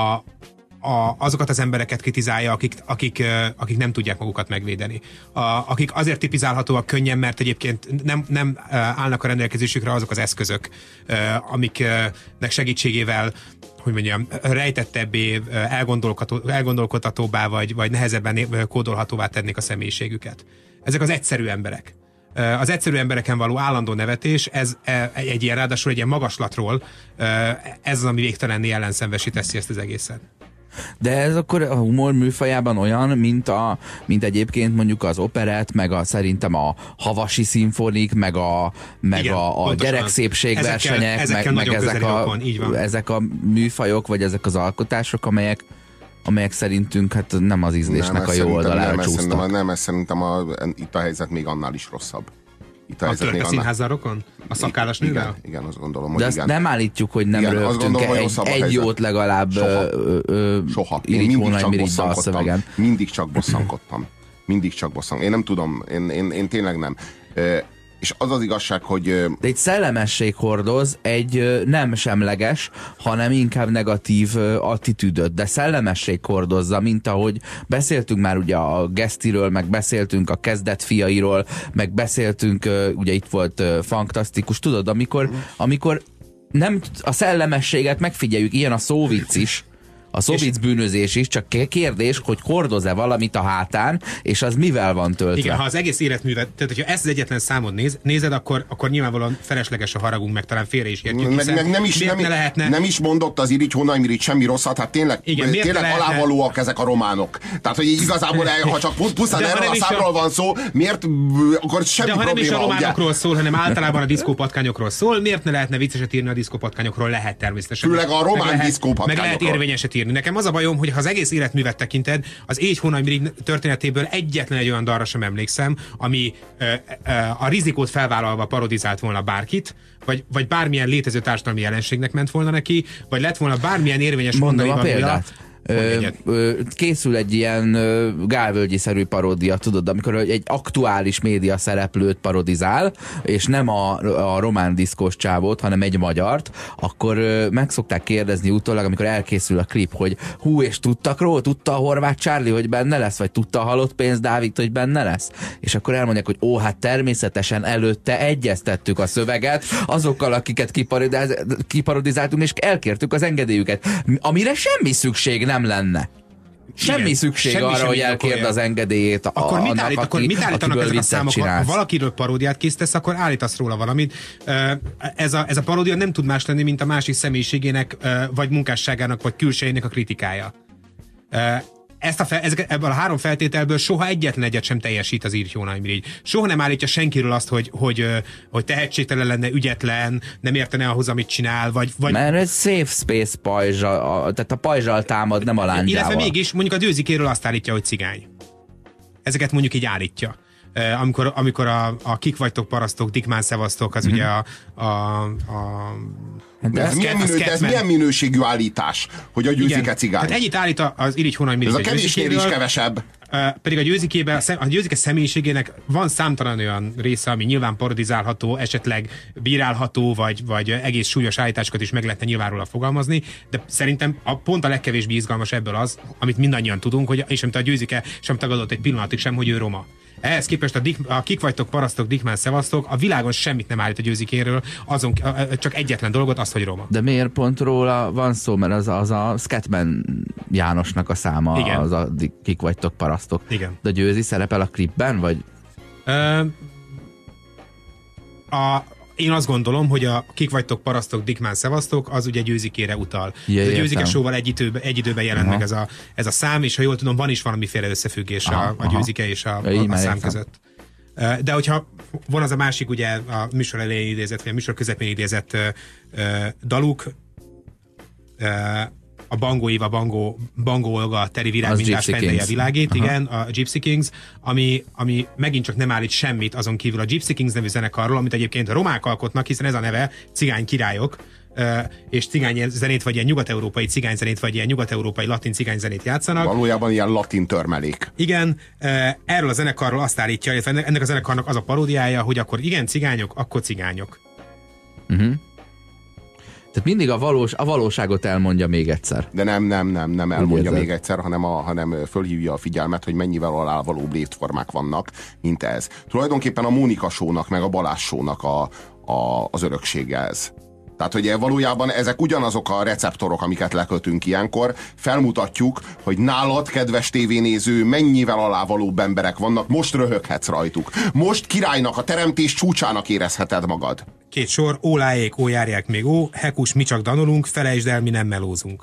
azokat az embereket kritizálja, akik nem tudják magukat megvédeni. Akik azért tipizálhatóak könnyen, mert egyébként nem állnak a rendelkezésükre azok az eszközök, amiknek segítségével, hogy mondjam, rejtettebbé, elgondolkodhatóbbá, vagy nehezebben kódolhatóvá tennék a személyiségüket. Ezek az egyszerű emberek. Az egyszerű embereken való állandó nevetés, ez egy ilyen, ráadásul egy ilyen magaslatról, ez az, ami végtelenné ellenszenvessé teszi ezt az egészet. De ez akkor a humor műfajában olyan, mint egyébként mondjuk az operett, meg szerintem a havasi szimfonik, meg a gyerekszépségversenyek, ezek a műfajok, vagy ezek az alkotások, amelyek szerintünk hát nem az ízlésnek a jó oldalára csúsztak. Nem, szerintem itt a helyzet még annál is rosszabb. A Törpe Színházzal rokon? A szakállas nővel? Igen, azt gondolom, hogy de azt nem állítjuk, hogy nem rögtünk egy jót legalább soha. Irigy Hónai Mirigy dalszövegen. Mindig csak bosszankodtam. Én nem tudom, én tényleg nem. És az az igazság, hogy... De egy szellemesség hordoz egy nem semleges, hanem inkább negatív attitűdöt, de szellemesség hordozza, mint ahogy beszéltünk már ugye a Gesztiről, meg beszéltünk a kezdetfiairól, meg beszéltünk, ugye itt volt Fantasztikus, tudod, amikor nem a szellemességet megfigyeljük, ilyen a szóvic is, a szóvic bűnözés is, csak kérdés, hogy hordoz-e valamit a hátán, és az mivel van töltve. Igen, ha az egész életművet, tehát hogyha ezt az egyetlen számot nézed, akkor nyilvánvalóan felesleges a haragunk, meg talán félre is értjük. Nem is mondott az Irigy Hónai Mirigy semmi rosszat, hát tényleg alávalóak ezek a románok. Tehát, hogy igazából, ha csak pusztán erről a számról van szó, miért, akkor semmi probléma. De ha nem is a románokról szól, hanem általában a diszkópatkányokról szól, miért ne lehetne vicceset írni a diszkópatkányokról? Lehet természetesen. Főleg a román diszkópatkányokról. Meg lehet érvényeset írni. Nekem az a bajom, hogy ha az egész életművet tekinted, az Irigy Hónai Mirigy történetéből egyetlen egy olyan dalra sem emlékszem, ami a rizikót felvállalva parodizált volna bárkit, vagy bármilyen létező társadalmi jelenségnek ment volna neki, vagy lett volna bármilyen érvényes mondani valója. Készül egy ilyen Gálvölgyi-szerű paródia, tudod, amikor egy aktuális média szereplőt parodizál, és nem a román diszkós csávót, hanem egy magyart, akkor meg szokták kérdezni utólag, amikor elkészül a klip, hogy és tudta a Horváth Charlie, hogy benne lesz, vagy tudta a Halott pénz Dávid, hogy benne lesz? És akkor elmondják, hogy hát természetesen előtte egyeztettük a szöveget azokkal, akiket kiparodizáltunk, és elkértük az engedélyüket, amire semmi szükség nem lenne. Semmi szükség arra, hogy elkérd az engedélyét akkor mit állítanak ezek a számok? Ha valakiről paródiát készítesz, akkor állítasz róla valamit. Ez a paródia nem tud más lenni, mint a másik személyiségének, vagy munkásságának, vagy külsejének a kritikája. Ebből a három feltételből soha egyetlen egyet sem teljesít az Irigy Hónai Mirigy. Soha nem állítja senkiről azt, hogy tehetségtelen lenne, ügyetlen, nem értene ahhoz, amit csinál, vagy... Mert egy safe space pajzsa, tehát a pajzsal támad, nem a lángyával. Illetve mégis mondjuk a Dőzikéről azt állítja, hogy cigány. Ezeket mondjuk így állítja. Amikor a Kik vagytok parasztok, Dickmann szevasztok, az ugye ez milyen minőségű állítás, hogy a Győzike cigány? Tehát ennyit állít az Irigy Hónai Mirigy. Ez a kevésnél is kevesebb. Pedig a Győzike személyiségének van számtalan olyan része, ami nyilván parodizálható, esetleg bírálható, vagy egész súlyos állításokat is meg lehetne nyilván róla fogalmazni, de szerintem pont a legkevésbé izgalmas ebből az, amit mindannyian tudunk, és amit a Győzike sem tagadott egy pillanatig sem, hogy ő roma. Ehhez képest a Kik vagytok parasztok, Dickmann szevasztok, a világon semmit nem állít a Győzikéről, csak egyetlen dolgot, azt, hogy roma. De miért pont róla van szó? Mert az a Scatman Jánosnak a száma, igen. Az a Kik vagytok parasztok. Igen. De Győzi szerepel a klipben, vagy? Én azt gondolom, hogy a Kik vagytok parasztok, Dickmann szevasztok, az ugye Győzikére utal. A Győzike Show-val egy időben jelent meg ez a szám, és ha jól tudom, van is valamiféle összefüggés a Győzike és a szám között. De hogyha van az a másik, ugye a műsor elején idézett, vagy a műsor közepén idézett daluk, a Bangó Éva, Bangó Olga, Teri Virágmintás pentelje világít, igen, a Gypsy Kings, ami megint csak nem állít semmit azon kívül a Gypsy Kings nevű zenekarról, amit egyébként a romák alkotnak, hiszen ez a neve, cigány királyok, és cigány zenét, vagy ilyen nyugat-európai cigányzenét, vagy ilyen nyugat-európai latin cigányzenét játszanak. Valójában ilyen latin törmelék. Igen, erről a zenekarról azt állítja, illetve ennek a zenekarnak az a paródiája, hogy akkor igen, cigányok, akkor cigányok. Tehát mindig a valóságot elmondja még egyszer. De nem elmondja még egyszer, hanem fölhívja a figyelmet, hogy mennyivel alávalóbb létformák vannak, mint ez. Tulajdonképpen a Mónika Show-nak, meg a Balázs Show-nak az öröksége ez. Tehát, hogy valójában ezek ugyanazok a receptorok, amiket lekötünk ilyenkor, felmutatjuk, hogy nálad, kedves tévénéző, mennyivel alávalóbb emberek vannak, most röhöghetsz rajtuk. Most királynak, a teremtés csúcsának érezheted magad. 2 sor, ólájék, ó járják még ó, hekus, mi csak danolunk, felejtsd el, mi nem melózunk.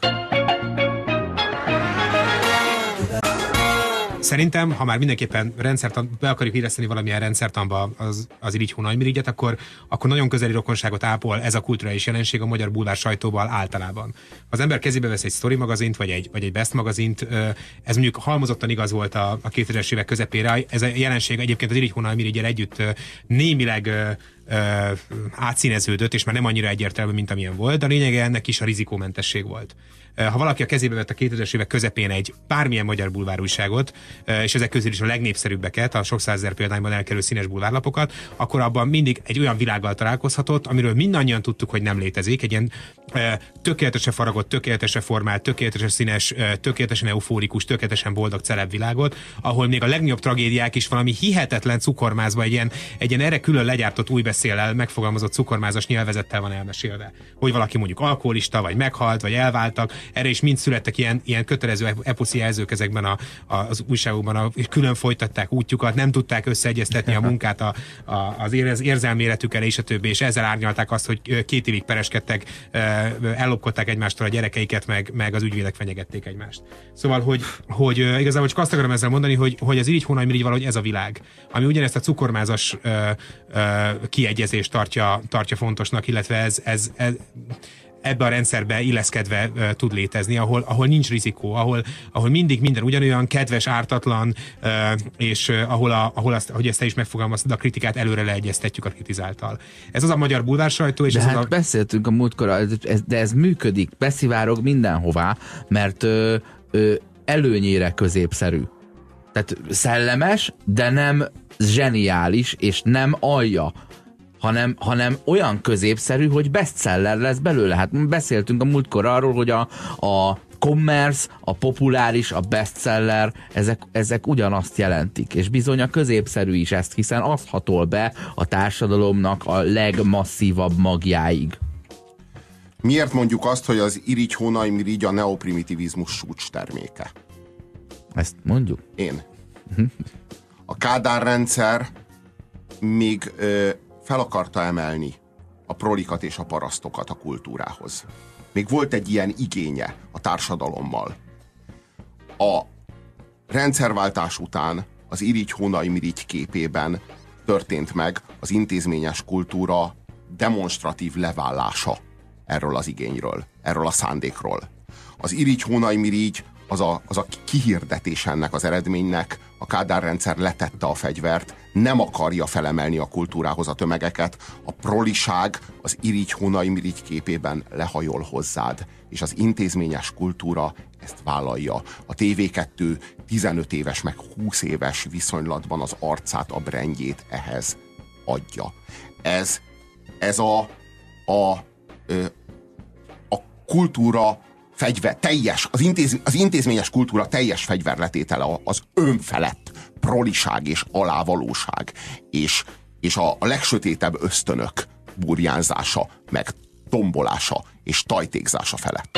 Szerintem, ha már mindenképpen be akarjuk illeszteni valamilyen rendszertanba az Irigy Hónajmirigyet, akkor nagyon közeli rokonságot ápol ez a kulturális jelenség a magyar bulvár sajtóval általában. Ha az ember kezébe vesz egy Story magazint, vagy egy Best magazint, ez mondjuk halmozottan igaz volt a 2000-es évek közepére. Ez a jelenség egyébként az Irigy Hónajmiriggyel együtt némileg átszíneződött, és már nem annyira egyértelmű, mint amilyen volt, de a lényege ennek is a rizikómentesség volt. Ha valaki a kezébe vett a 2000-es évek közepén egy bármilyen magyar bulvárújságot, és ezek közül is a legnépszerűbbeket, a sok százezer példányban elkerül színes bulvárlapokat, akkor abban mindig egy olyan világgal találkozhatott, amiről mindannyian tudtuk, hogy nem létezik, egy ilyen tökéletesen faragott, tökéletesen formált, tökéletesen színes, tökéletesen eufórikus, tökéletesen boldog celeb világot, ahol még a legnagyobb tragédiák is valami hihetetlen cukormázba, egy ilyen erre külön legyártott új beszéllel megfogalmazott cukormázas nyelvezettel van elmesélve. Hogy valaki mondjuk alkoholista, vagy meghalt, vagy elváltak, erre is mind születtek ilyen kötelező eposzi jelzők ezekben az újságokban, és külön folytatták útjukat, nem tudták összeegyeztetni a munkát az érzelmi életükkel, és a többi, és ezzel árnyalták azt, hogy 2 évig pereskedtek, ellopkodták egymástól a gyerekeiket, meg az ügyvédek fenyegették egymást. Szóval, hogy igazából csak azt akarom ezzel mondani, hogy az Irigy Hónajmirigy valahogy ez a világ, ami ugyanezt a cukormázas kiegyezést tartja fontosnak, illetve ez ebbe a rendszerbe illeszkedve tud létezni, ahol nincs rizikó, ahol mindig minden ugyanolyan kedves, ártatlan, és ahol azt, hogy ezt te is megfogalmaztad, a kritikát előre leegyeztetjük a kritizáltal. Ez az a magyar bulvár sajtó, és de ez hát beszéltünk a múltkor, de ez működik, beszivárog mindenhová, mert előnyére középszerű. Tehát szellemes, de nem zseniális, és nem alja, hanem olyan középszerű, hogy bestseller lesz belőle. Hát beszéltünk a múltkor arról, hogy a commerce, a populáris, a bestseller, ezek ugyanazt jelentik. És bizony a középszerű is ezt, hiszen azt hatol be a társadalomnak a legmasszívabb magjáig. Miért mondjuk azt, hogy az Irigy Hónajmirigy a neoprimitivizmus súcs terméke? Ezt mondjuk? Én. A Kádár rendszer még fel akarta emelni a prolikat és a parasztokat a kultúrához. Még volt egy ilyen igénye a társadalommal. A rendszerváltás után az Irigy Hónajmirigy képében történt meg az intézményes kultúra demonstratív leválása erről az igényről, erről a szándékról. Az Irigy Hónajmirigy az a kihirdetés ennek az eredménynek, a Kádár rendszer letette a fegyvert, nem akarja felemelni a kultúrához a tömegeket, a proliság az Irigy Hónajmirigy képében lehajol hozzád, és az intézményes kultúra ezt vállalja. A TV2 15 éves meg 20 éves viszonylatban az arcát, a brandjét ehhez adja. Ez a kultúra teljes, az intézményes kultúra teljes fegyverletétele az önfelett proliság és alávalóság, és a legsötétebb ösztönök burjánzása, meg tombolása és tajtékzása felett.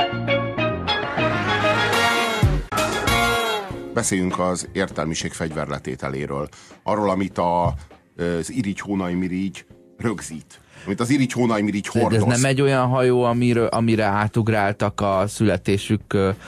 Beszéljünk az értelmiség fegyverletételéről, arról, amit az Irigy Hónajmirigy rögzít, amit az Irigy Hónajmirigy hordoz. Ez nem egy olyan hajó, amire átugráltak a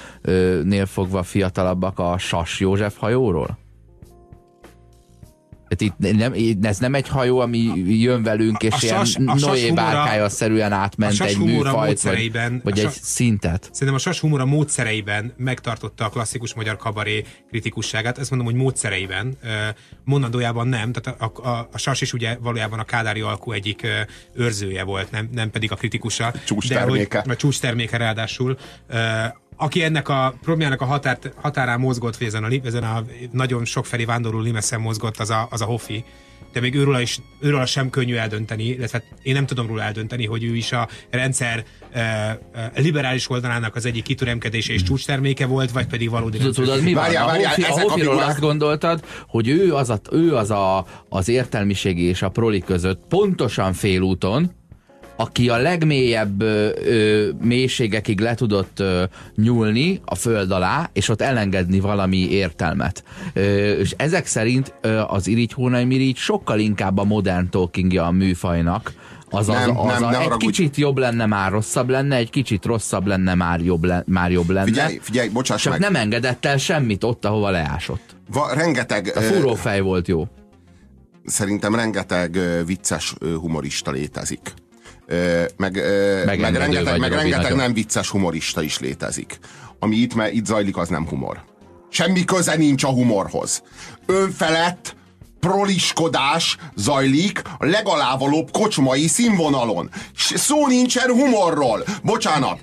születésüknél fogva fiatalabbak a Sas József hajóról? Ez nem egy hajó, ami jön velünk, és ilyen Noé bárkája-szerűen átment egy műfajt, vagy egy szintet. Szerintem a Sas humora módszereiben megtartotta a klasszikus magyar kabaré kritikusságát. Ezt mondom, hogy módszereiben. Mondandójában nem. Tehát a Sas is ugye valójában a kádári alkú egyik őrzője volt, nem pedig a kritikusa. Csúcsterméke. Vagy csúcsterméke ráadásul. Aki ennek a problémának a határán mozgott, vagy ezen a nagyon sokfelé vándorló limeszen mozgott, az a Hoffi. De még őről sem könnyű eldönteni, illetve én nem tudom róla eldönteni, hogy ő is a rendszer liberális oldalának az egyik kitüremkedése és csúcsterméke volt, vagy pedig valódi rendszer. Tudod, mi van? A Hoffiról azt gondoltad, hogy ő az értelmiségi és a proli között pontosan félúton, aki a legmélyebb mélységekig le tudott nyúlni a föld alá, és ott elengedni valami értelmet. És ezek szerint az Irigy-Hónai-Mirigy sokkal inkább a modern talkingja a műfajnak. Egy kicsit jobb lenne, már rosszabb lenne, egy kicsit rosszabb lenne, már jobb lenne. Figyelj, bocsáss csak meg. nem engedett el semmit ott, ahova leásott. Rengeteg... A fúrófej volt jó. Szerintem rengeteg vicces humorista létezik. Meg rengeteg nem vicces humorista is létezik. Ami itt zajlik, az nem humor. Semmi köze nincs a humorhoz. Önfelett proliskodás zajlik a legalávalóbb kocsmai színvonalon. Szó nincsen humorról. Bocsánat.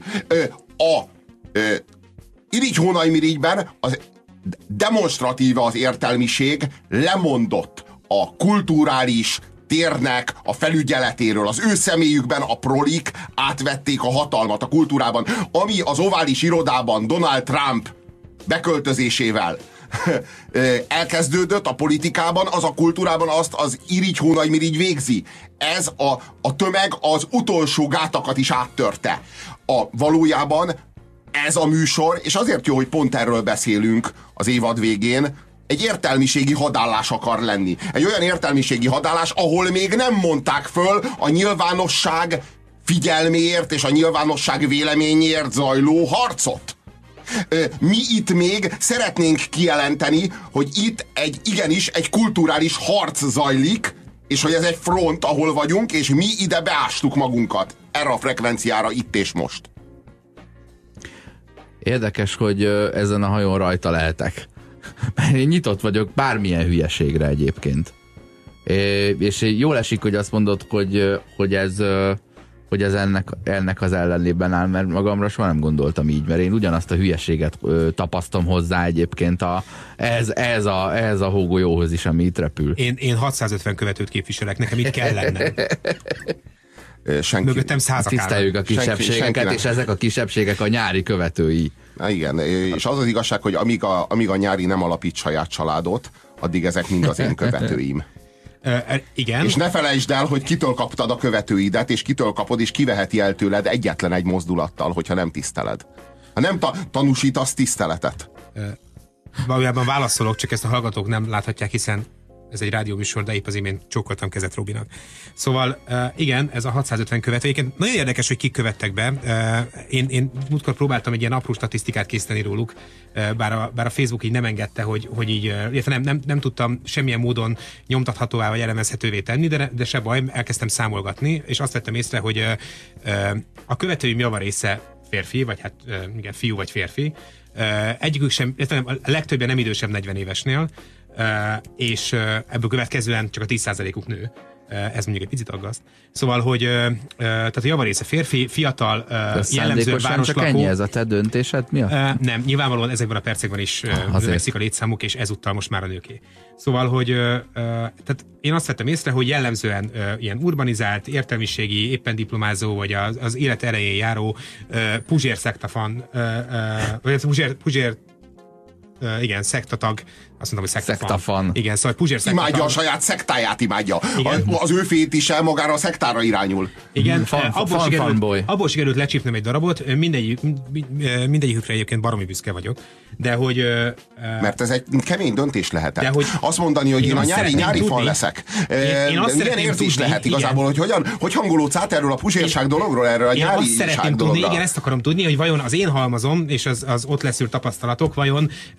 Irigy-Hónai-Mirigyben demonstratíve az értelmiség lemondott a kulturális térnek a felügyeletéről. Az ő személyükben a prolik átvették a hatalmat a kultúrában. Ami az ovális irodában Donald Trump beköltözésével elkezdődött a politikában, az a kultúrában azt az Irigy-Hónai-Mirigy végzi. Ez a tömeg az utolsó gátakat is áttörte. Valójában ez a műsor, és azért jó, hogy pont erről beszélünk az évad végén, egy értelmiségi hadállás akar lenni. Egy olyan értelmiségi hadállás, ahol még nem mondták föl a nyilvánosság figyelméért és a nyilvánosság véleményért zajló harcot. Mi itt még szeretnénk kijelenteni, hogy itt igenis egy kulturális harc zajlik, és hogy ez egy front, ahol vagyunk, és mi ide beástuk magunkat erre a frekvenciára itt és most. Érdekes, hogy ezen a hajón rajta lehetek. Mert én nyitott vagyok bármilyen hülyeségre egyébként. És jól esik, hogy azt mondod, hogy ez ennek az ellenében áll, mert magamra soha nem gondoltam így, mert én ugyanazt a hülyeséget tapasztom hozzá egyébként ez a hógolyóhoz is, ami itt repül. Én 650 követőt képviselek, nekem itt kell lennem. Mögöttem százak állnak. Tiszteljük a kisebbségeket, és ezek a kisebbségek a nyári követői. Na igen, és az az igazság, hogy amíg a nyári nem alapít saját családot, addig ezek mind az én követőim. Igen. És ne felejtsd el, hogy kitől kaptad a követőidet, és kitől kapod, és kiveheti el tőled egyetlen egy mozdulattal, hogyha nem tiszteled. Ha nem tanúsítasz tiszteletet. Valójában válaszolok, csak ezt a hallgatók nem láthatják, hiszen ez egy rádióműsor, de épp az imént csókoltam kezet Robinak. Szóval igen, ez a 650 követő. Egyébként nagyon érdekes, hogy kik követtek be. Én múltkor próbáltam egy ilyen apró statisztikát készíteni róluk, bár a Facebook így nem engedte, hogy így, nem tudtam semmilyen módon nyomtathatóvá vagy elemezhetővé tenni, de se baj, elkezdtem számolgatni, és azt vettem észre, hogy a követőim javarésze férfi, vagy hát igen, fiú vagy férfi. Egyikük sem, a legtöbben nem idősebb 40 évesnél, és ebből következően csak a 10%-uk nő. Ez mondjuk egy picit aggaszt. Szóval, hogy tehát a javarésze férfi, fiatal, jellemző városlakó. Csak ennyi ez a te döntésed? Mi nem, nyilvánvalóan ezekben a percekben is növekszik a létszámuk, és ezúttal most már a nőké. Szóval, hogy tehát én azt vettem észre, hogy jellemzően ilyen urbanizált, értelmiségi, éppen diplomázó, vagy az élet elején járó Puzsér szektafan, vagy Puzsér igen, szektatag, azt mondom, hogy szektafan. Igen, szóval Puzsér szektafan. Imádja a saját szektáját, imádja. Az ő fétise magára a szektára irányul. Igen, abból sikerült lecsípnem egy darabot, mindegyikükre egyébként baromi büszke vagyok, de hogy... Mert ez egy kemény döntés lehetett. Azt mondani, hogy én a nyári fan leszek. Milyen érzés lehet igazából, hogy hangolódsz át erről a puzsérság dologról, erről a nyáriság dologra? Igen, ezt akarom tudni, hogy vajon az én halmazom és az ott leszűrt tapasztalatok vajon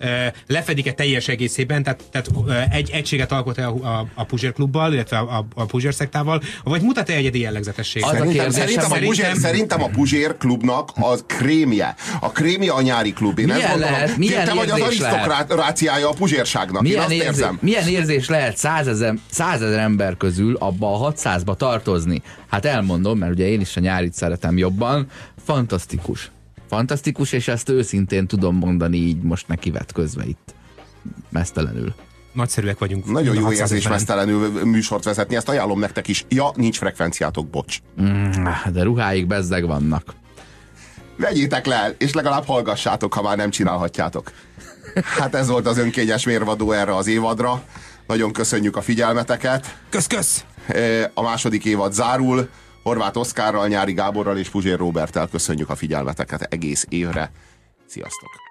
lefedik-e teljes egészében, tehát egy egységet alkot-e a Puzsér klubbal, illetve a Puzsér szektával, vagy mutat-e egyedi jellegzetességet? Szerintem a Puzsér klubnak az krémje. A krémje a nyári klub. Én ezt gondolom. Te vagy az arisztokráciája a Puzsérságnak. Milyen érzés lehet 100 000 ember közül abba a 600-ba tartozni? Hát elmondom, mert ugye én is a nyárit szeretem jobban. Fantasztikus. Fantasztikus, és ezt őszintén tudom mondani így most nekivetközve itt. Mesztelenül. Nagyszerűek vagyunk. Nagyon jó érzés mesztelenül műsort vezetni, ezt ajánlom nektek is. Ja, nincs frekvenciátok, bocs. De ruháik bezzeg vannak. Vegyétek le, és legalább hallgassátok, ha már nem csinálhatjátok. Hát ez volt az önkényes mérvadó erre az évadra. Nagyon köszönjük a figyelmeteket. Kösz! A második évad zárul. Horváth Oszkárral, Nyári Gáborral és Puzsér Róberttel köszönjük a figyelmeteket egész évre. Sziasztok!